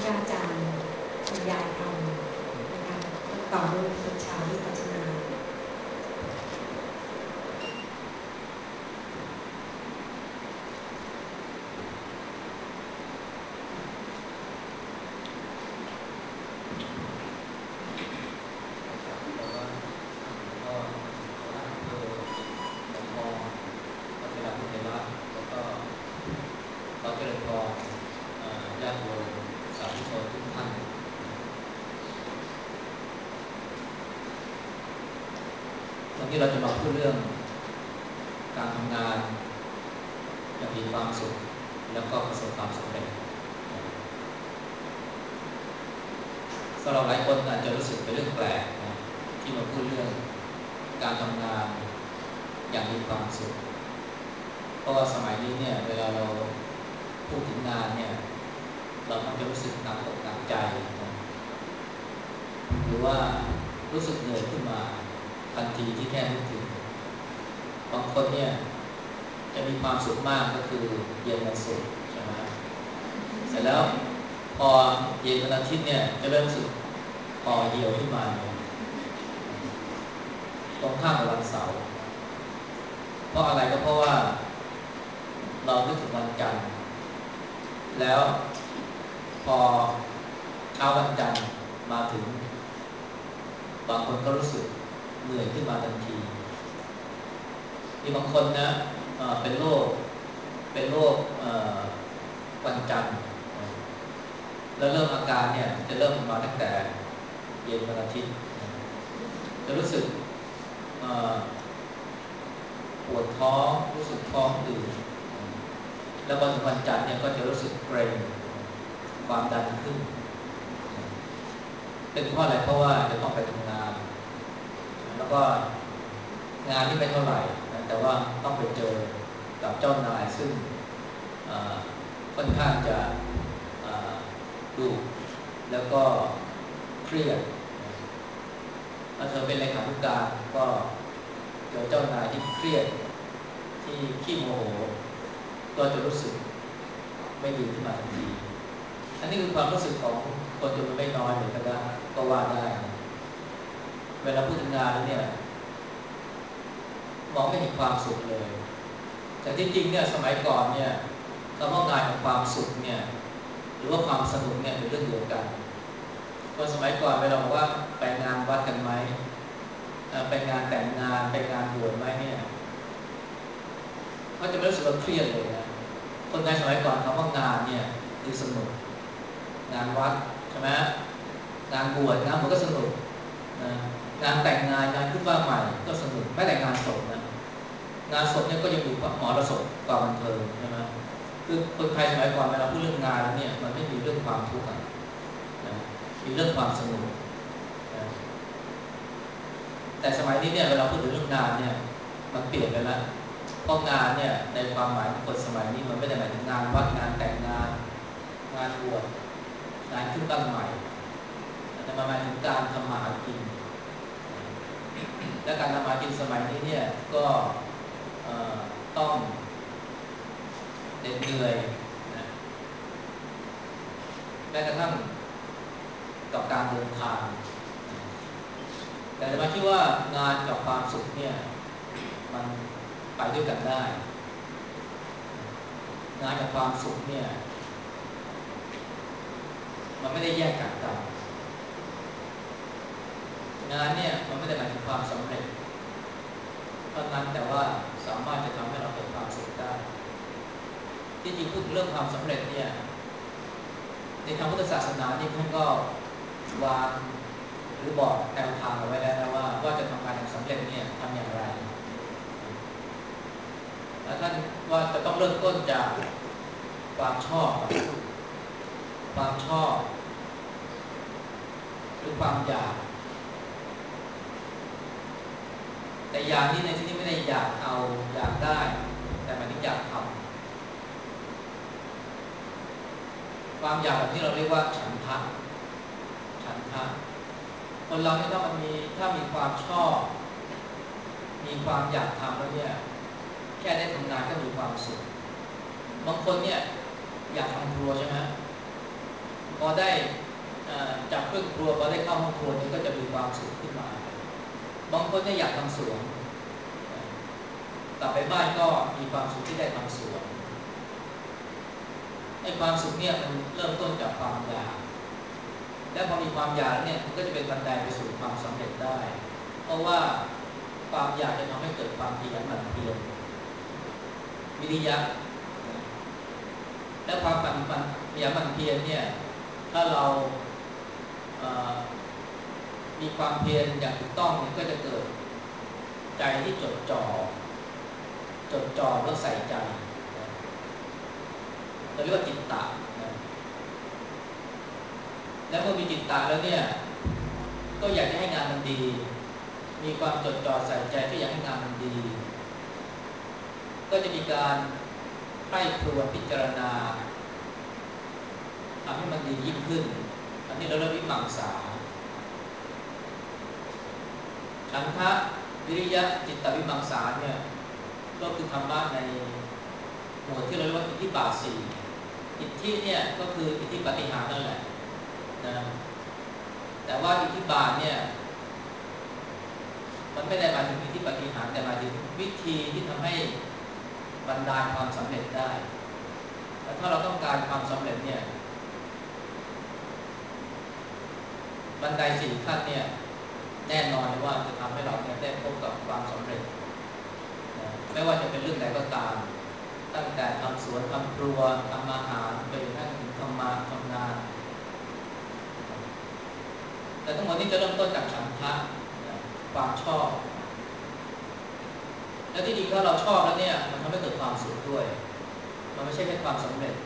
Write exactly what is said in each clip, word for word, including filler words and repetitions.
พระอาจารย์บรรยายธรรมนะคะต่อด้วยตอนเช้าวิปัสสนาวันนี้เราจะมาพูดเรื่องการทำงานอย่างมีความสุขแล้วก็ประสบความสำเร็จสำหรับหลายคนอาจจะรู้สึกเป็นเรื่องแปลกนะที่มาพูดเรื่องการทำงานอย่างมีความสุขเพราะว่าสมัยนี้เนี่ยเวลาเราพูดถึงงานเนี่ยเรามักจะรู้สึกหนักอกหนักใจนะหรือว่ารู้สึกเหนื่อยขึ้นมาทันทีที่แค่นึกถึงบางคนเนี่ยจะมีความสุขมากก็คือเย็นวันศุกร์ใช่ไหมเสร็จแล้วพอเย็นวันอาทิตย์เนี่ยจะเริ่มรู้สึกห่อเหี่ยวขึ้นมาตรงข้ามกับวันเสาร์เพราะอะไรก็เพราะว่าเรานึกถึงวันจันทร์แล้วพอเช้าวันจันทร์มาถึงบางคนก็รู้สึกเหนื่อยขึ้นมาทันทีมีบางคนนะเป็นโรคเป็นโรควันจันทร์แล้วเริ่มอาการเนี่ยจะเริ่มมาตั้งแต่เย็นวันอาทิตย์จะรู้สึกปวดท้องรู้สึกท้องอืดแล้วพอถึงวันจันทร์เนี่ยก็จะรู้สึกเกร็งความดันขึ้นเป็นเพราะอะไรเพราะว่าจะต้องไปทำงานแล้วก็งานที่ไม่เท่าไหร่นะแต่ว่าต้องไปเจอกับเจ้านายซึ่งค่อนข้างจะดุแล้วก็เครียดถ้าเธอเป็นเลขาธิการก็เจอเจ้านายที่เครียดที่ขี้โมโหก็จะรู้สึกไม่ดีขึ้นมาทันทีอันนี้คือความรู้สึกของคนจำนวนไม่น้อยเหมือนกันนะก็ว่าได้นะเวลาพูดถึงงานแล้วเนี่ยมองไม่เห็นความสุขเลยแต่ที่จริงเนี่ยสมัยก่อนเนี่ยคำว่างานกับความสุขเนี่ยหรือว่าความสนุกเนี่ยเป็นเรื่องเดียวกันคนสมัยก่อนเวลาบอกว่าไปงานวัดกันไหมไปงานแต่งงานไปงานบวชไหมเนี่ยเขาจะไม่รู้สึกว่าเครียดเลยนะคนไทยสมัยก่อนคำว่างานเนี่ยคือสนุกงานวัดใช่ไหมงานบวชงานบวชก็สนุกนะงานแต่งงานงานขึ้นบ้านใหม่ก็สนุกไม่แต่งงานศพนะงานศพเนี่ยก็ยังมีหมอระศพความบันเทิงใช่ไหมคือคนไทยสมัยก่อนเวลาพูดเรื่องงานเนี่ยมันไม่มีเรื่องความทุกข์นะมีเรื่องความสนุกนะแต่สมัยนี้เนี่ยเวลาพูดถึงเรื่องงานเนี่ยมันเปลี่ยนไปแล้วเพราะงานเนี่ยในความหมายของคนสมัยนี้มันไม่ได้หมายถึงงานวัดงานแต่งงานงานบวชงานขึ้นบ้านใหม่แต่มันหมายถึงการทำมาหากินและการทำมาหากินสมัยนี้เนี่ยก็ต้องเหน็ดเหนื่อยนะแม้กระทั่งกับการเดินทางแต่มาคิดว่างานกับความสุขเนี่ยมันไปด้วยกันได้งานกับความสุขเนี่ยมันไม่ได้แยกจากกันงานเนี่ยมันไม่ได้หมายถึงความสำเร็จเท่านั้นแต่ว่าสามารถจะทำให้เราเกิดความสุขได้ที่จริงพูดเรื่องความสำเร็จเนี่ยในทางพุทธศาสนานี่ท่านก็วางหรือบอกแนวทางเอาไว้แล้วนะว่าว่าจะทำงานอย่างสำเร็จเนี่ยทำอย่างไรแล้วท่านว่าจะต้องเริ่มต้นจากความชอบความชอบหรือความอยากแต่อยากนี้ในที่นี้ไม่ได้อยากเอาอยากได้แต่หมายถึงอยากทำความอยากแบบนี้เราเรียกว่าฉันทะฉันทะคนเราเนี่ยถ้ามันมีถ้ามีความชอบมีความอยากทำแล้วเนี่ยแค่ได้ทำงานก็มีความสุขบางคนเนี่ยอยากทำครัวใช่ไหมพอได้จับเครื่องครัวพอได้เข้าห้องครัวนี่ก็จะมีความสุขขึ้นมาบางคนเนี่ยอยากทำสวนกลับไปบ้านก็มีความสุขที่ได้ทำสวนไอ้ความสุขเนี่ยมันเริ่มต้นจากความอยากและพอมีความอยากเนี่ยมันก็จะเป็นบันไดไปสู่ความสำเร็จได้เพราะว่าความอยากจะทำให้เกิดความขยันหมั่นเพียรวิริยะและความขยันหมั่นเพียรเนี่ยถ้าเราเอ่อมีความเพียรอย่างถูกต้องเนี่ยก็จะเกิดใจที่จดจ่อจดจ่อแล้วใส่ใจเราเรียกว่าจิตตะแล้วเมื่อมีจิตตะแล้วเนี่ยก็อยากจะให้งานมันดีมีความจดจ่อใส่ใจก็อยากให้งานมันดีก็จะมีการใคร่ครวญพิจารณาทำให้มันดียิ่งขึ้นอันนี้เราเรียกวิมังสาฉันทะวิริยะจิตตวิมังสาเนี่ยก็คือธรรมะในหมวดที่เราเรียกว่าอิทธิบาทสี่อิทธิเนี่ยก็คืออิทธิปาฏิหาริย์นั่นแหละนะแต่ว่าอิทธิบาทเนี่ยมันไม่ได้หมายถึงอิทธิปาฏิหาริย์แต่หมายถึงวิธีที่ทำให้บรรดาลความสำเร็จได้แต่ถ้าเราต้องการความสำเร็จเนี่ยบันไดสี่ขั้นเนี่ยแน่นอนว่าจะทำให้เราเนี่ยได้พบกับความสำเร็จนะไม่ว่าจะเป็นเรื่องใดก็ตามตั้งแต่ทำสวนทำครัวทำอาหารไปถึงทำมาทำงานแต่ทั้งหมดนี้จะเริ่มต้นจากฉันทะความชอบและที่ดีถ้าเราชอบแล้วเนี่ยมันทำให้เกิดความสุขด้วยมันไม่ใช่แค่ความสำเร็จ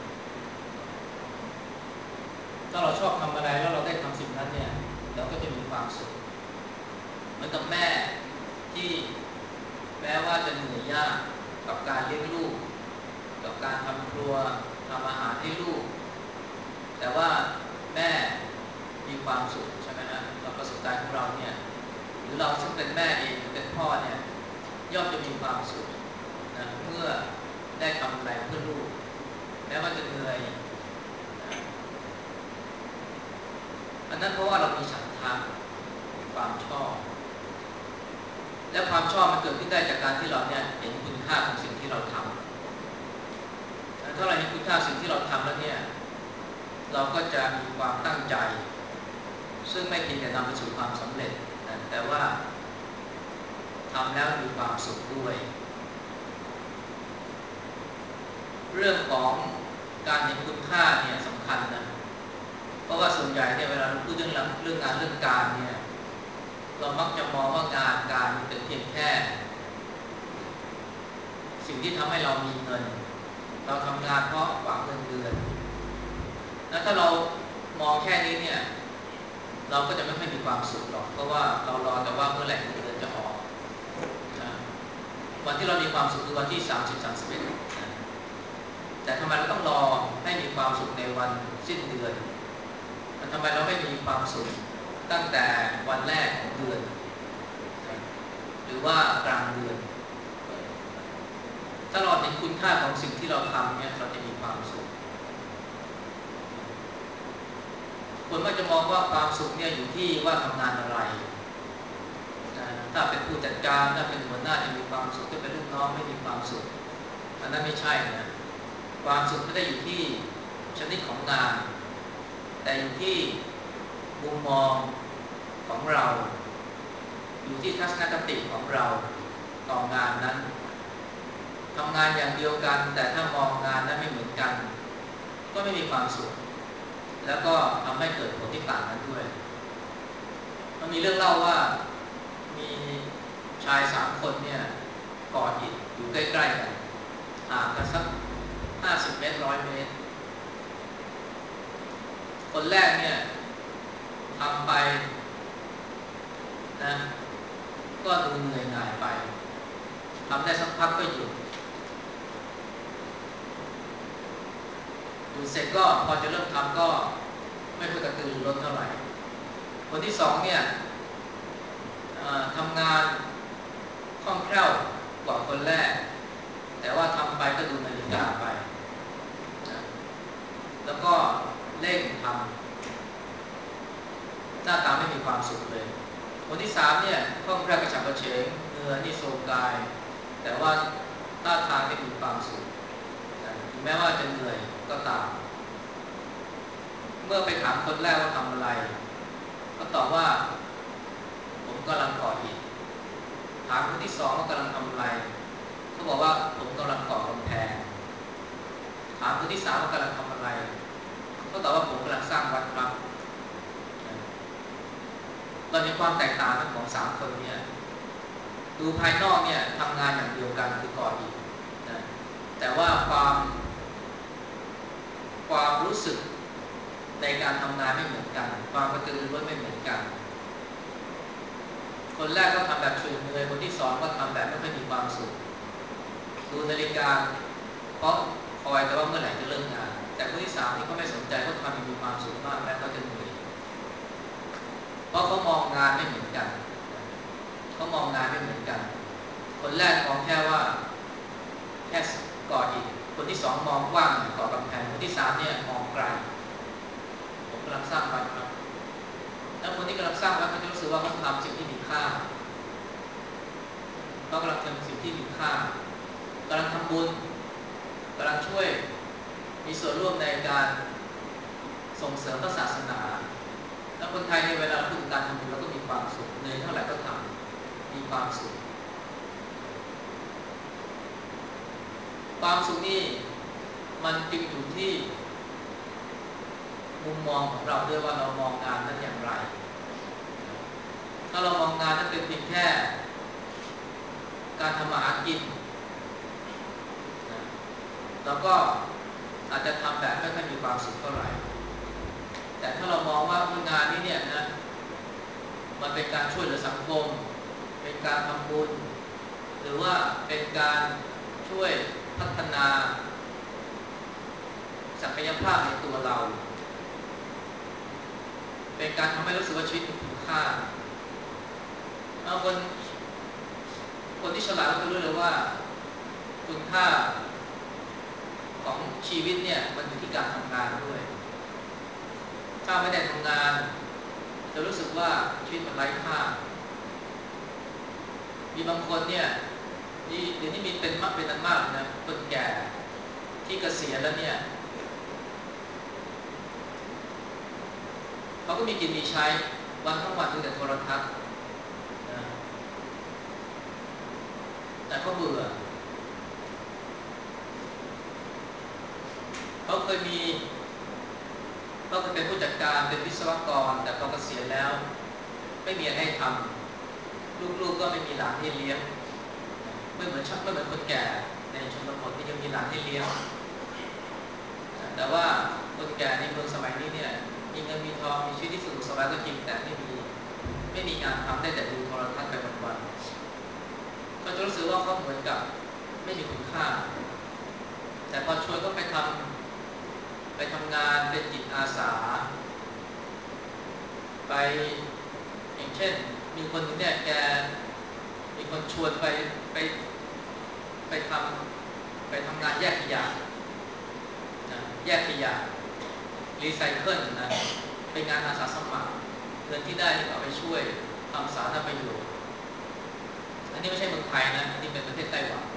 ถ้าเราชอบทำอะไรแล้วเราได้ทำสิ่งนั้นเนี่ยเราก็จะมีความสุขเหมือนกับแม่ที่แม้ว่าจะเหนื่อยยากกับการเลี้ยงลูกกับการทำครัวทำอาหารให้ลูกแต่ว่าแม่มีความสุขใช่ไหมฮะกับประสบการณ์ของเราเนี่ยหรือเราซึ่งเป็นแม่เองหรือเป็นพ่อเนี่ยย่อมจะมีความสุขนะเมื่อได้ทำอะไรเพื่อลูกแม้ว่าจะเหนื่อยนะอันนั้นเพราะว่าเรามีฉันทะความชอบและความชอบมันเกิดขึ้นได้จากการที่เราเนี่ยเห็นคุณค่าของสิ่งที่เราทำถ้าเราเห็นคุณค่าสิ่งที่เราทำแล้วเนี่ยเราก็จะมีความตั้งใจซึ่งไม่เพียงแต่นำไปสู่ความสำเร็จนะแต่ว่าทำแล้วมีความสุขด้วยเรื่องของการเห็นคุณค่าเนี่ยสำคัญนะเพราะว่าส่วนใหญ่เนี่ยเวลาเราพูดเรื่องเรื่องงานเรื่องการเนี่ยเรามักจะมองว่างานการเป็นเพียงแค่สิ่งที่ทำให้เรามีเงินเราทำงานเพราะหวังเงินเดือนแล้วถ้าเรามองแค่นี้เนี่ยเราก็จะไม่ค่อยมีความสุขหรอกเพราะว่าเรารอแต่ว่าเมื่อไหร่เงินเดือนจะออกนะวันที่เรามีความสุขคือวันที่สามสิบ สามสิบเอ็ดนะแต่ทำไมเราต้องรอให้มีความสุขในวันสิ้นเดือนทำไมเราไม่มีความสุขตั้งแต่วันแรกของเดือนหรือว่ากลางเดือนถ้าเราเห็นคุณค่าของสิ่งที่เราทำเนี่ยเราจะมีความสุขคนมักจะมองว่าความสุขเนี่ยอยู่ที่ว่าทำงานอะไรถ้าเป็นผู้จัดการถ้าเป็นหัวหน้าจะมีความสุขถ้าเป็นลูกน้องไม่มีความสุขอันนั้นไม่ใช่นะความสุขไม่ได้อยู่ที่ชนิดของงานแต่อยู่ที่มุมมองของเราอยู่ที่ทัศนคติของเราต่องานนั้นทำงานอย่างเดียวกันแต่ถ้ามองงานนั้นไม่เหมือนกันก็ไม่มีความสุขแล้วก็ทำให้เกิดผลที่ต่างกันด้วยมันมีเรื่องเล่าว่ามีชายสามคนเนี่ยก่ออิฐอยู่ใกล้ๆกันห่างกันสักห้าสิบเมตรร้อยเมตรคนแรกเนี่ยทำไปนะก็ดูเหนื่อยหน่ายไปทำได้สักพักก็หยุดหยุดเสร็จก็พอจะเริ่มทำก็ไม่ค่อยกระตือรือร้นเท่าไหร่คนที่สองเนี่ยทำงานคล่องแคล่วกว่าคนแรกแต่ว่าทำไปก็ดูนาฬิกาไปนะแล้วก็เร่งทสามเนี่ยคล่องแคล่วกระฉับกระเฉงเหงื่อนี่โซกายแต่ว่าท่าทางไม่มีความสุขถึงแม้ว่าจะเหนื่อยก็ตามเมื่อไปถามคนแรกว่าทำอะไรก็ตอบว่าผมกำลังก่ออิฐถามคนที่สองว่ากำลังทำอะไรเขาบอกว่าผมกำลังก่อกำแพงถามคนที่สามว่ากำลังทำอะไรเขาตอบว่าผมกำลังสร้างวัดครับเราเห็นความแตกต่างของสามคนเนี่ยดูภายนอกเนี่ยทำงานอย่างเดียวกันคือก่ออิฐนะแต่ว่าความความรู้สึกในการทำงานไม่เหมือนกันความกระตือรือร้นไม่เหมือนกันคนแรกก็ทำแบบเฉยเลยคนที่สองก็ทำแบบไม่ค่อยมีความสุขดูนาฬิกาเพราะคอยแต่ว่าเมื่อไหร่จะเลิกงานแต่คนที่สามนี่เขาไม่สนใจเขาทำมีความสุขมากแม้เขาจะเหนื่อยเพราะเขามองงานไม่เหมือนกันเขามองงานไม่เหมือนกันคนแรกมองแค่ว่าแค่ก่ออิฐคนที่สองมองกว้างก่อกำแพงคนที่สามเนี่ยมองไกลผมกำลังสร้างวัดครับแล้วคนที่กำลังสร้างวัดเขาจะรู้สึกว่าเขาทำสิ่งที่มีค่าเขากำลังทำสิ่งที่มีค่ากำลังทำบุญกำลังช่วยมีส่วนร่วมในการส่งเสริมพระศาสนาแล้วคนไทยในเวลาพูดการทำบุญเราก็มีความสุขเหนื่อยเท่าไหร่ก็ทำมีความสุขความสุขนี่มันจึงอยู่ที่มุมมองของเราด้วยว่าเรามองงานนั้นอย่างไรถ้าเรามองงานนั้นเป็นเพียงแค่การทำมาหากินเราก็อาจจะทำแบบไม่ค่อยมีความสุขเท่าไหร่แต่ถ้าเรามองว่างานนี้เนี่ยนะมันเป็นการช่วยเหลือสังคมเป็นการทำบุญหรือว่าเป็นการช่วยพัฒนาศักยภาพในตัวเราเป็นการทำให้รู้สึกว่าชีวิตมีคุณค่าเอาคนคนที่ฉลาดก็รู้เลยว่าคุณค่าของชีวิตเนี่ยมันอยู่ที่การทำงานด้วยถ้าไม่ได้ทำงานจะรู้สึกว่าชีวิตมันไร้ค่ามีบางคนเนี่ยนี่เดี๋ยวนี้มีเป็นมากเป็นนันมากนะคนแก่ที่เกษียณแล้วเนี่ยเขาก็มีกินมีใช้วันทั้งวันดูแต่โทรทัศน์นะแต่เขาเบื่อเขาเคยมีเขาเคยเป็นผู้จัดการเป็นวิศวกรแต่พอเกษียณแล้วไม่มีอะไรให้ทำลูกๆก็ไม่มีหลานให้เลี้ยงไม่เหมือนชักไม่เหมือนคนแก่ในชนบทที่ยังมีหลานให้เลี้ยงแต่ว่าคนแก่ในเมืองสมัยนี้เนี่ยมีเงินมีทองมีชีวิตที่สุขสบายก็จริงแต่ไม่มีไม่มีงานทำได้แต่ดูโทรทัศน์ไปวันๆก็จะรู้สึกว่าเขาเหมือนกับไม่มีคุณค่าแต่พอชวนก็ไปทำไปทำงานเป็นจิตอาสาไปอย่างเช่นมีคนนึงเนี่ยแกมีคนชวนไปไปไปทำไปทำงานแยกขยะนะแยกขยะรีไซเคิลนะเป็นงานอาสาสมัครเงินที่ได้ก็เอาไปช่วยทำสาธารณประโยชน์อันนี้ไม่ใช่เมืองไทยนะอันนี้เป็นประเทศไต้หวัน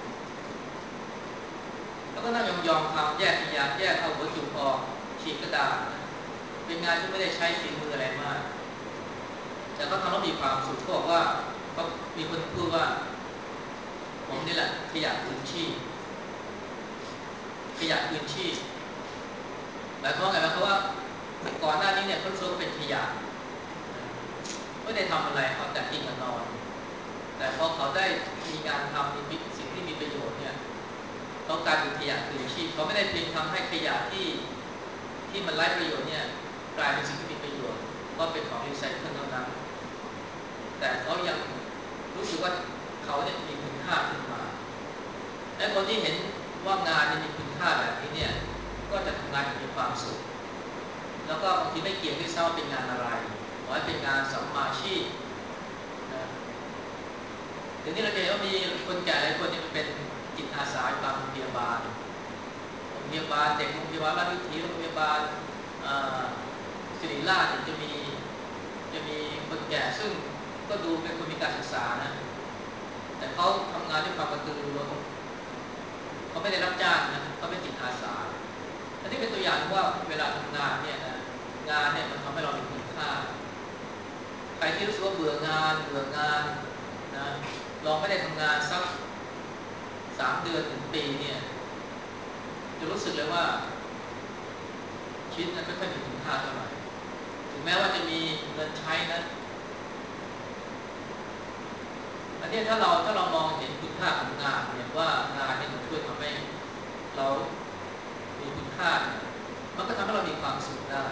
แล้วก็นั่งยองๆทำแยกขยะแยกเอาหัวจุกออกฉีกกระดาษนะเป็นงานที่ไม่ได้ใช้ฝีมืออะไรมากแต่ก็ทำแล้วมีความสุขเขาบอกว่าก็มีคนพูดว่าผมนี่แหละขยะคืนชีพขยะคืนชีพหมายความว่าไงเพราะว่าก่อนหน้านี้เนี่ยเขารู้สึกว่าเป็นขยะไม่ได้ทำอะไรเขาแต่กินกับนอนแต่พอเขาได้มีงานทำมีสิ่งที่มีประโยชน์เนี่ยเขากลายเป็นขยะคืนชีพเขาไม่ได้เพียงทำให้ขยะที่ที่มันไร้ประโยชน์เนี่ยกลายเป็นสิ่งที่มีประโยชน์เพราะเป็นของรีไซเคิลเท่านั้นแต่เขายังรู้สึกว่าเขาเนี่ยมีคุณค่าขึ้นมาและคนที่เห็นว่างานมีคุณค่าแบบนี้เนี่ยก็จะทำงานอย่างมีความสุขแล้วก็บางทีไม่เกี่ยงด้วยซ้ำว่าเป็นงานอะไรขอให้เป็นงานสัมมาชีพนะเดี๋ยวนี้เราจะเห็นว่ามีคนแก่หลายคนที่เป็นจิตอาสาตามโรงพยาบาลโรงพยาบาลเด็กโรงพยาบาลราชวิถีโรงพยาบาลศิริราชจะมีจะมีคนแก่ซึ่งก็ดูเป็นคนมีการศึกษานะแต่เขาทำงานด้วยความกระตือรือร้นเขาไม่ได้รับจ้างนะเขาเป็นจิตอาสาอันนี้เป็นตัวอย่างว่าเวลาทำงานเนี่ยนะงานเนี่ยมันทำให้เรามีคุณค่าใครที่รู้สึกว่าเบื่องานเบื่องานนะลองไม่ได้ทำงานสักสามเดือนถึงปีเนี่ยจะรู้สึกเลยว่าชีวิตนั้นไม่ค่อยมีคุณค่าเท่าไหร่ถึงแม้ว่าจะมีเงินใช้นะอันนี้ถ้าเราถ้าเรามองเห็นคุณค่าของงานเนี่ยว่างานเนี่ยมันช่วยทำให้เรามีคุณค่าเนี่ยมันก็ทำให้เรามีความสุขได้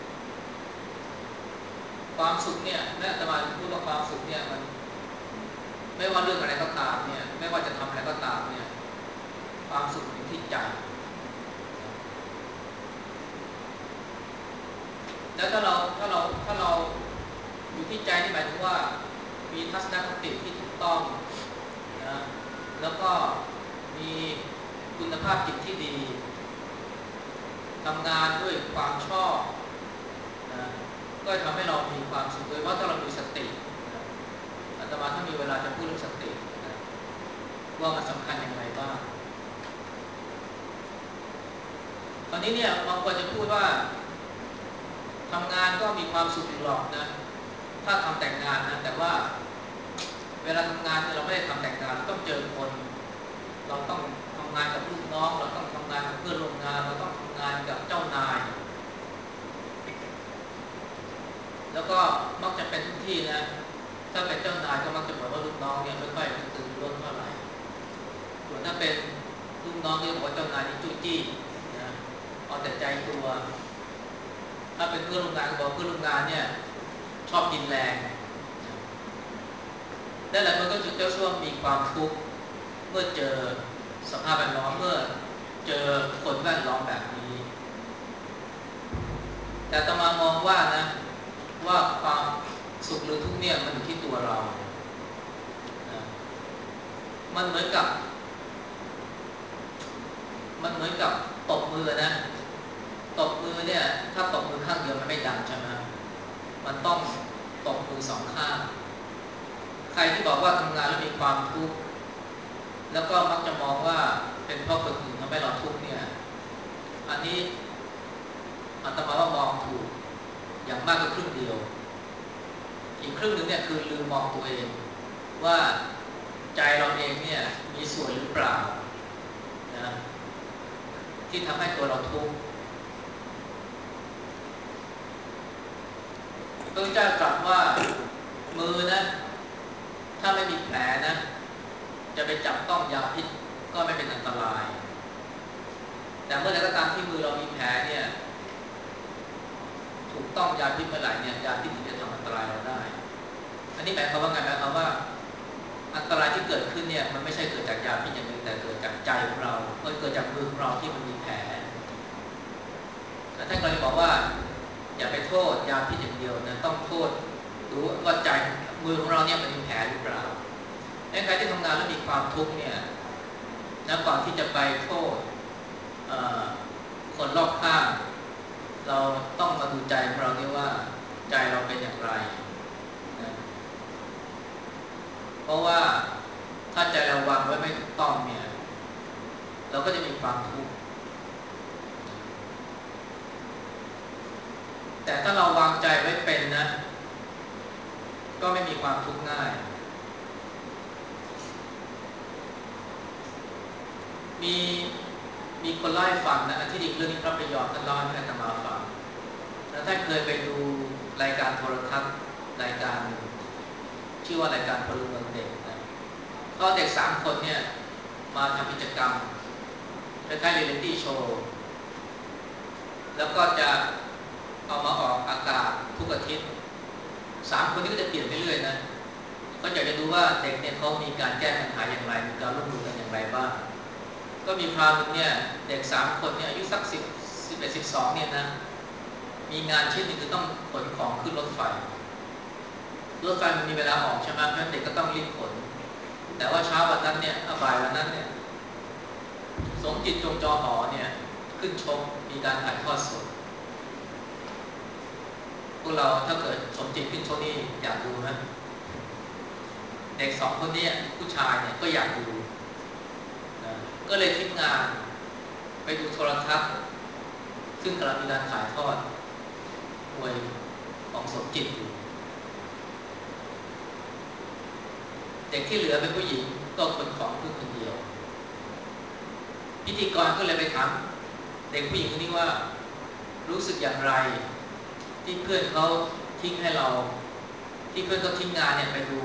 ความสุขเนี่ยแม้อาตมาพูดว่าความสุขเนี่ยมันไม่ว่าเรื่องอะไรก็ตามเนี่ยไม่ว่าจะทำอะไรก็ตามเนี่ยความสุขอยู่ที่ใจแล้วถ้าเราถ้าเราถ้าเราอยู่ที่ใจนี่หมายถึงว่ามีทัศนคติที่ถูกต้องนะแล้วก็มีคุณภาพจิตที่ดีทำงานด้วยความชอบนะก็ทำให้เรามีความสุขโดยว่าถ้าเรามีสตินะอาตมาถ้ามีเวลาจะพูดเรื่องสตินะว่ามันสำคัญอย่างไรบ้างตอนนี้เนี่ยบางคนจะพูดว่าทำงานก็มีความสุขอยู่หรอกนะถ้าทำแต่งงานนะแต่ว่าเวลาทำงานเนี่ยเราไม่ได้ทำแต่งงานเราต้องเจอคนเราต้องทำงานกับลูกน้องเราต้องทำงานกับเพื่อนร่วมงานเราต้องทำงานกับเจ้านายแล้วก็มักจะเป็นทุกที่นะถ้าเป็นเจ้านายก็มักจะบอกว่าลูกน้องเนี่ยไม่ค่อยกระตือรือร้นเท่าไหร่ส่วนถ้าเป็นลูกน้องก็จะบอกว่าเจ้านายนี่จู้จี้นะเอาแต่ใจตัวถ้าเป็นเพื่อนร่วมงานก็บอกเพื่อนร่วมงานเนี่ยชอบกินแรงนั่นแหละมันก็จุดเจ้าช่วงมีความทุกข์เมื่อเจอสภาพแวดล้อมเมื่อเจอคนแวดล้อมแบบนี้แต่อาตมามองว่านะว่าความสุขหรือทุกข์เนี่ยมันอยู่ที่ตัวเรานะมันเหมือนกับมันเหมือนกับตบมือนะตบมือเนี่ยถ้าตบมือข้างเดียวมันไม่ดังใช่ไหมมันต้องตบมือสองข้างใครที่บอกว่าทำงานแล้วมีความทุกข์แล้วก็มักจะมองว่าเป็นเพราะคนอื่นทำให้เราทุกข์เนี่ยอันนี้อาตมาว่ามองถูกอย่างมากก็ครึ่งเดียวอีกครึ่งหนึ่งเนี่ยคือลืมมองตัวเองว่าใจเราเองเนี่ยมีส่วนหรือเปล่านะที่ทำให้ตัวเราทุกข์พระเจ้าตรัสว่ามือนะถ้าไม่มีแผลนะจะไปจับต้องยาพิษก็ไม่เป็นอันตรายแต่เมื่อใดก็ตามที่มือเรามีแผลเนี่ยถูกต้องยาพิษเมื่อไหร่เนี่ยยาพิษจะทำอันตรายเราได้อันนี้หมายความว่าไงหมายความว่าอันตรายที่เกิดขึ้นเนี่ยมันไม่ใช่เกิดจากยาพิษอย่างเดียวแต่เกิดจากใจของเราเกิดจากมือของเราที่มันมีแผลท่านก็เลยบอกว่าอย่าไปโทษยาพิษอย่างเดียวนะต้องโทษรู้ว่าใจมือของเราเนี่ยมันมีแผลหรือเปล่าใครที่ทำงานแล้วมีความทุกข์เนี่ยนะก่อนที่จะไปโทษคนรอบข้างเราต้องมาดูใจของเราด้วยว่าใจเราเป็นอย่างไรนะเพราะว่าถ้าใจเราวางไว้ไม่ถูกต้องเนี่ยเราก็จะมีความทุกข์แต่ถ้าเราวางใจไว้เป็นนะก็ไม่มีความทุกข์ง่ายมีมีคนเล่าให้ฟังนะที่ดีเรื่องนี้พระพยอมท่านเล่าให้อาตมาฟังแล้วท่านเคยไปดูรายการโทรทัศน์รายการชื่อว่ารายการพลเมืองเด็กนะก็เด็กสามคนเนี่ยมาทำกิจกรรมคล้ายๆเรียลลิตี้โชว์แล้วก็จะเอามาออกอากาศทุกอาทิตย์สามคนนี้ก็จะเปลี่ยนไปเรื่อยนะก็อยากจะดูว่าเด็กเนี่ยเขามีการแก้ปัญหาอย่างไรมีการร่วมมือกันอย่างไรบ้างก็มีคราวนึงเนี่ยเด็กสามคนเนี่ยอายุสักสิบสิบเอ็ดสิบสองเนี่ยนะมีงานชิ้นหนึ่งคือต้องขนของขึ้นรถไฟรถไฟมันมีเวลาออกใช่ไหมเพราะฉะนั้นเด็กก็ต้องรีบขนแต่ว่าเช้าวันนั้นเนี่ยบ่ายวันนั้นเนี่ยสมจิตจงจอหอเนี่ยขึ้นชกมีการถ่ายทอดสดพวกเราถ้าเกิดสมจิตขึ้นชกนี่อยากดูนะเด็กสองคนนี้ผู้ชายเนี่ยก็อยากดูนะก็เลยทิ้งงานไปดูโทรทัศน์ซึ่งกำลังมีการถ่ายทอดมวยของสมจิตอยู่เด็กที่เหลือเป็นผู้หญิงก็คนของผู้คนเดียวพิธีกรก็เลยไปถามเด็กผู้หญิงคนนี้ว่ารู้สึกอย่างไรที่เพื่อนเขาทิ้งให้เราที่เพื่อนเขาทิ้งงานเนี่ยไปดู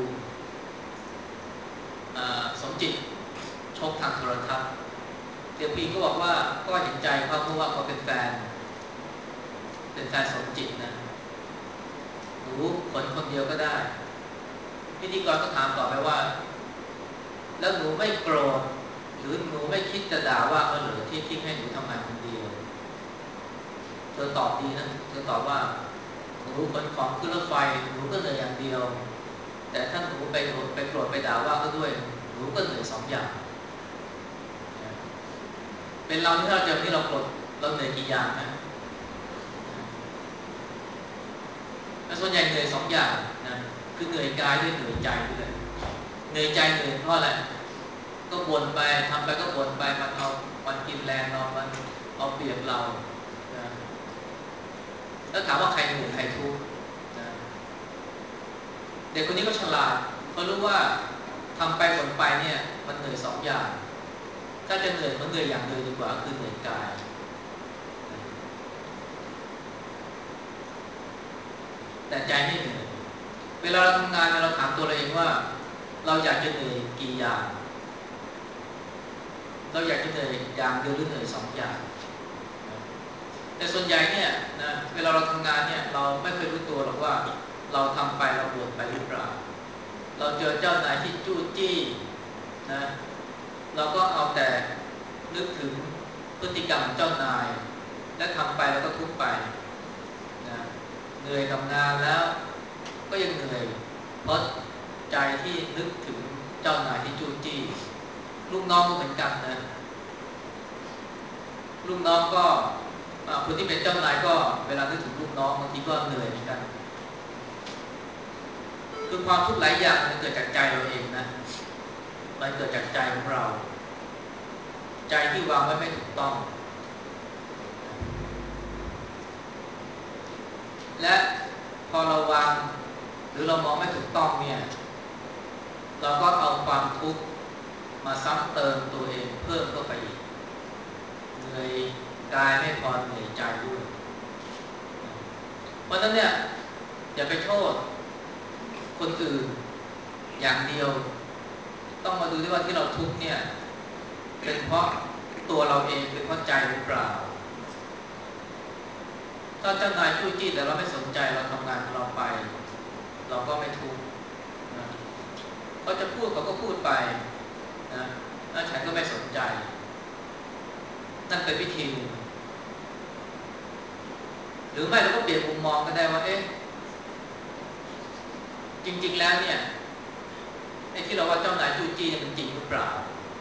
สมจิตชกทางโทรทัศน์เด็กผู้หญิงก็บอกว่าก็เห็นใจเขาเพราะว่าเขาเป็นแฟนเป็นแฟนสมจิตนะหนูคนคนเดียวก็ได้พิธีกรก็ถามต่อไปว่าแล้วหนูไม่โกรธหรือหนูไม่คิดจะด่าว่าเขาหรือที่ทิ้งให้หนูทำงานคนเดียวเธอตอบดีนะเธอตอบว่าหนูขนของขึ้นรถไฟหนูก็เหนื่อยอย่างเดียวแต่ถ้าหนูไปโกรธไปโกรธไปด่าว่าเขาด้วยหนูก็เหนื่อยสองอย่างเป็นเราที่เราเจอที่เราโกรธเราเหนื่อยกี่อย่างนะส่วนใหญ่เหนื่อยสองอย่างนะคือเหนื่อยกายด้วยเหนื่อยใจด้วยเหนื่อยใจเหนื่อยเพราะอะไรก็บ่นไปทำไปก็บ่นไปมันเอามันกินแรงเรามันเอาเปรียบเรานะแล้วถามว่าใครเหนื่อยใครทุกข์นะเด็กคนนี้ก็ฉลาดเขารู้ว่าทำไปบ่นไปเนี่ยมันเหนื่อยสองอย่างถ้าจะเหนื่อยมันเหนื่อยอย่างเดียวดีกว่าคือเหนื่อยกายแต่ใจไม่เหนื่อยเวลาเราทำงานเราถามตัวเราเองว่าเราอยากจะเหนื่อยกี่อย่างเราอยากจะเหนื่อยอย่างเดียวหรือเหนื่อยสองอย่างแต่ส่วนใหญ่เนี่ยนะเวลาเราทำงานเนี่ยเราไม่เคยรู้ตัวหรอกว่าเราทำไปเราบ่นไปหรือเปล่าเราเจอเจ้านายที่จู้จี้นะเราก็เอาแต่นึกถึงพฤติกรรมของเจ้านายและทำไปแล้วก็ทุกข์ไปนะเหนื่อยกับงานแล้วก็ยังเหนื่อยเพราะใจที่นึกถึงเจ้านายที่จู้จี้ลูกน้องก็เหมือนกันนะลูกน้องก็คนที่เป็นเจ้านายก็เวลานึกถึงลูกน้องบางทีก็เหนื่อยเหมือนกันคือความทุกข์หลายอย่างมันเกิดจากใจเราเองนะมันเกิดจากใจของเราใจที่วางไว้ไม่ถูกต้องและพอเราวางหรือเรามองไม่ถูกต้องเนี่ยเราก็เอาความทุกข์มาซ้ำเติมตัวเองเพิ่มเข้าไปอีกเหนื่อยกายไม่พอเหนื่อยใจด้วยเพราะฉะนั้นเนี่ยอย่าไปโทษคนอื่นอย่างเดียวต้องมาดูด้วยว่าที่เราทุกข์เนี่ยเป็นเพราะตัวเราเองเป็นเพราะใจหรือเปล่าถ้าเจ้านายจู้จี้แต่เราไม่สนใจเราทำงานของเราไปเราก็ไม่ทุกข์นะเขาจะพูดเขาก็พูดไปนะแล้วฉันก็ไม่สนใจนั่นเป็นวิธีหนึ่งหรือไม่เราก็เปลี่ยนมุมมองก็ได้ว่าเอ๊ะจริงๆแล้วเนี่ยไอ้ที่เราว่าเจ้านายจู้จี้มันจริงหรือเปล่า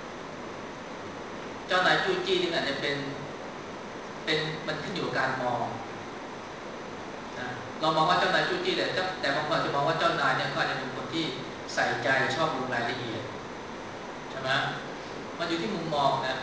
เจ้านายจู้จี้นี่อาจจะเป็นเป็นมันขึ้นอยู่กับการมองนะเรามองว่าเจ้านายจู้จี้แต่แต่บางคนจะมองว่าเจ้านายเนี่ยก็อาจจะเป็นคนที่ใส่ใจชอบลงรายละเอียดใช่ไหมมันอยู่ที่มุมมองนะ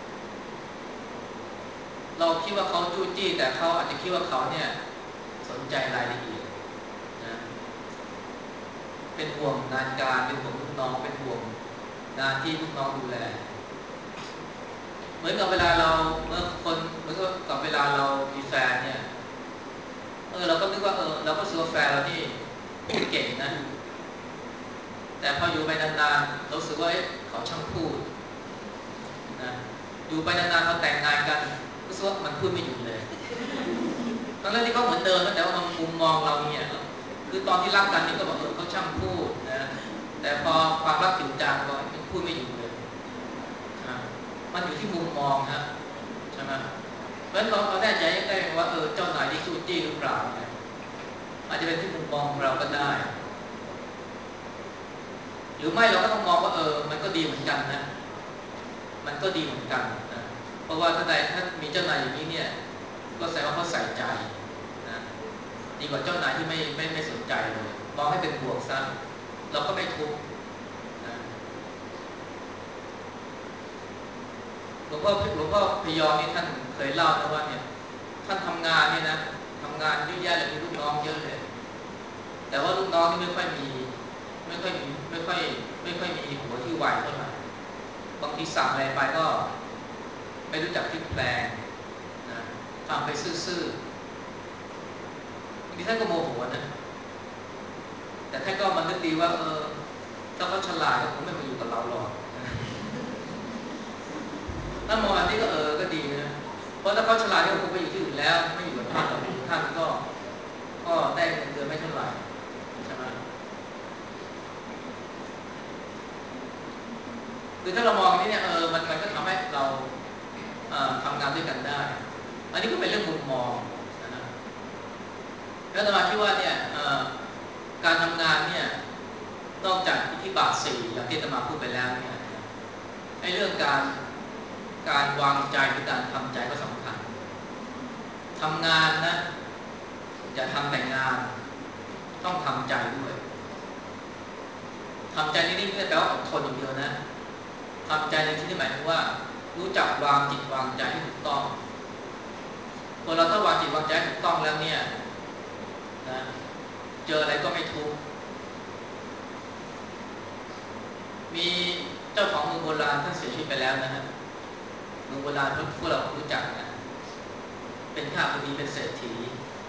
เราคิดว่าเขาจู้จี้แต่เขาอาจจะคิดว่าเขาเนี่ยสนใจรายละเอียดนะเป็นห่วงงานการเป็นห่วงลูกน้องเป็นห่วงงานที่ลูกน้องดูแลเหมือนกับเวลาเราเมื่อคนเหมือนกับเวลาเรามีแฟนเนี่ยเออเราก็นึกว่าเออเราก็รู้สึกว่าแฟนเราที่พูดเก่งนะแต่พออยู่ไปนานๆเราสึกว่าเอ๊ะเขาช่างพูดนะอยู่ไปนานๆพอแต่งงานกันรู้สึกว่ามันพูดไม่หยุดเลยตอนแรกที่เขาเหมือนเดิมแต่ว่ามันมุมมองเราเนี่ยคือตอนที่รักกันนี่ก็บอกเออเขาช่างพูดนะแต่พอความรักถึงจางก็มันพูดไม่หยุดเลยนะมันอยู่ที่มุมมองฮะใช่ไหมเพราะฉะนั้นเราเราแน่ใจได้ว่าเออเจ้านายที่จู้จี้หรือเปล่าเนี่ยอาจจะเป็นที่มุมมองของเราก็ได้หรือไม่เราก็ต้องมองว่าเออมันก็ดีเหมือนกันนะมันก็ดีเหมือนกันนะเพราะว่าถ้าใดถ้ามีเจ้านายอย่างนี้เนี่ยก็แสดงว่าเขาใส่ใจนะดีกว่าเจ้านายที่ไม่ไม่ไม่สนใจเลยมองให้เป็นบวกซะเราก็ไม่ทุกข์หลวงพ่อหลวงพ่อพยอมนี่ท่านเคยเล่านะว่าเนี่ยท่านทำงานเนี่ยนะทำงานเยอะแยะเลยมีลูกน้องเยอะเลยแต่ว่าลูกน้องนี่ไม่ค่อยมีไม่ค่อยมีไม่ค่อยไม่ค่อยมีหัวที่ไวเท่าไหร่บางทีสั่งอะไรไปก็ไม่รู้จักพลิกแปลงนะทำไปซื่อๆบางทีท่านก็โมโหนะแต่ท่านก็มันนึกดีว่าเออถ้าเขาฉลาดก็คงไม่มาอยู่กับเราหรอกถ้ามองแบบนี้ก็เออก็ดีนะเพราะถ้าเขาฉลาดก็คงไปอยู่ที่อื่นแล้วไม่อยู่กับท่านหรอกท่านก็ก็ได้เงินเดือนไม่เท่าไหร่ใช่ไหมคือถ้าเรามองนี้เนี่ยเออมันมันก็ทำให้เราเอ่อทำงานด้วยกันได้อันนี้ก็เป็นเรื่องมุมมองนะแล้วอาตมาคิดว่าเนี่ยเอ่อการทำงานเนี่ยนอกจากอิทธิบาทสี่อย่างที่อาตมาพูดไปแล้วเนี่ยไอ้เรื่องการการวางใจหรือการทำใจก็สำคัญทำงานนะอย่าทำแต่งานต้องทำใจด้วยทำใจนี่ไม่ได้แปลว่าอดทนอย่างเดียวนะทำใจในที่นี้หมายถึงว่ารู้จักวางจิตวางใจให้ถูกต้องคนเราถ้าวางจิตวางใจให้ถูกต้องแล้วเนี่ยนะเจออะไรก็ไม่ทุกข์มีเจ้าของเมืองโบราณท่านเสียชีวิตไปแล้วนะฮะเมืองโบราณพวกเรารู้จักนะเป็นข้าพเจ้าเป็นเศรษฐี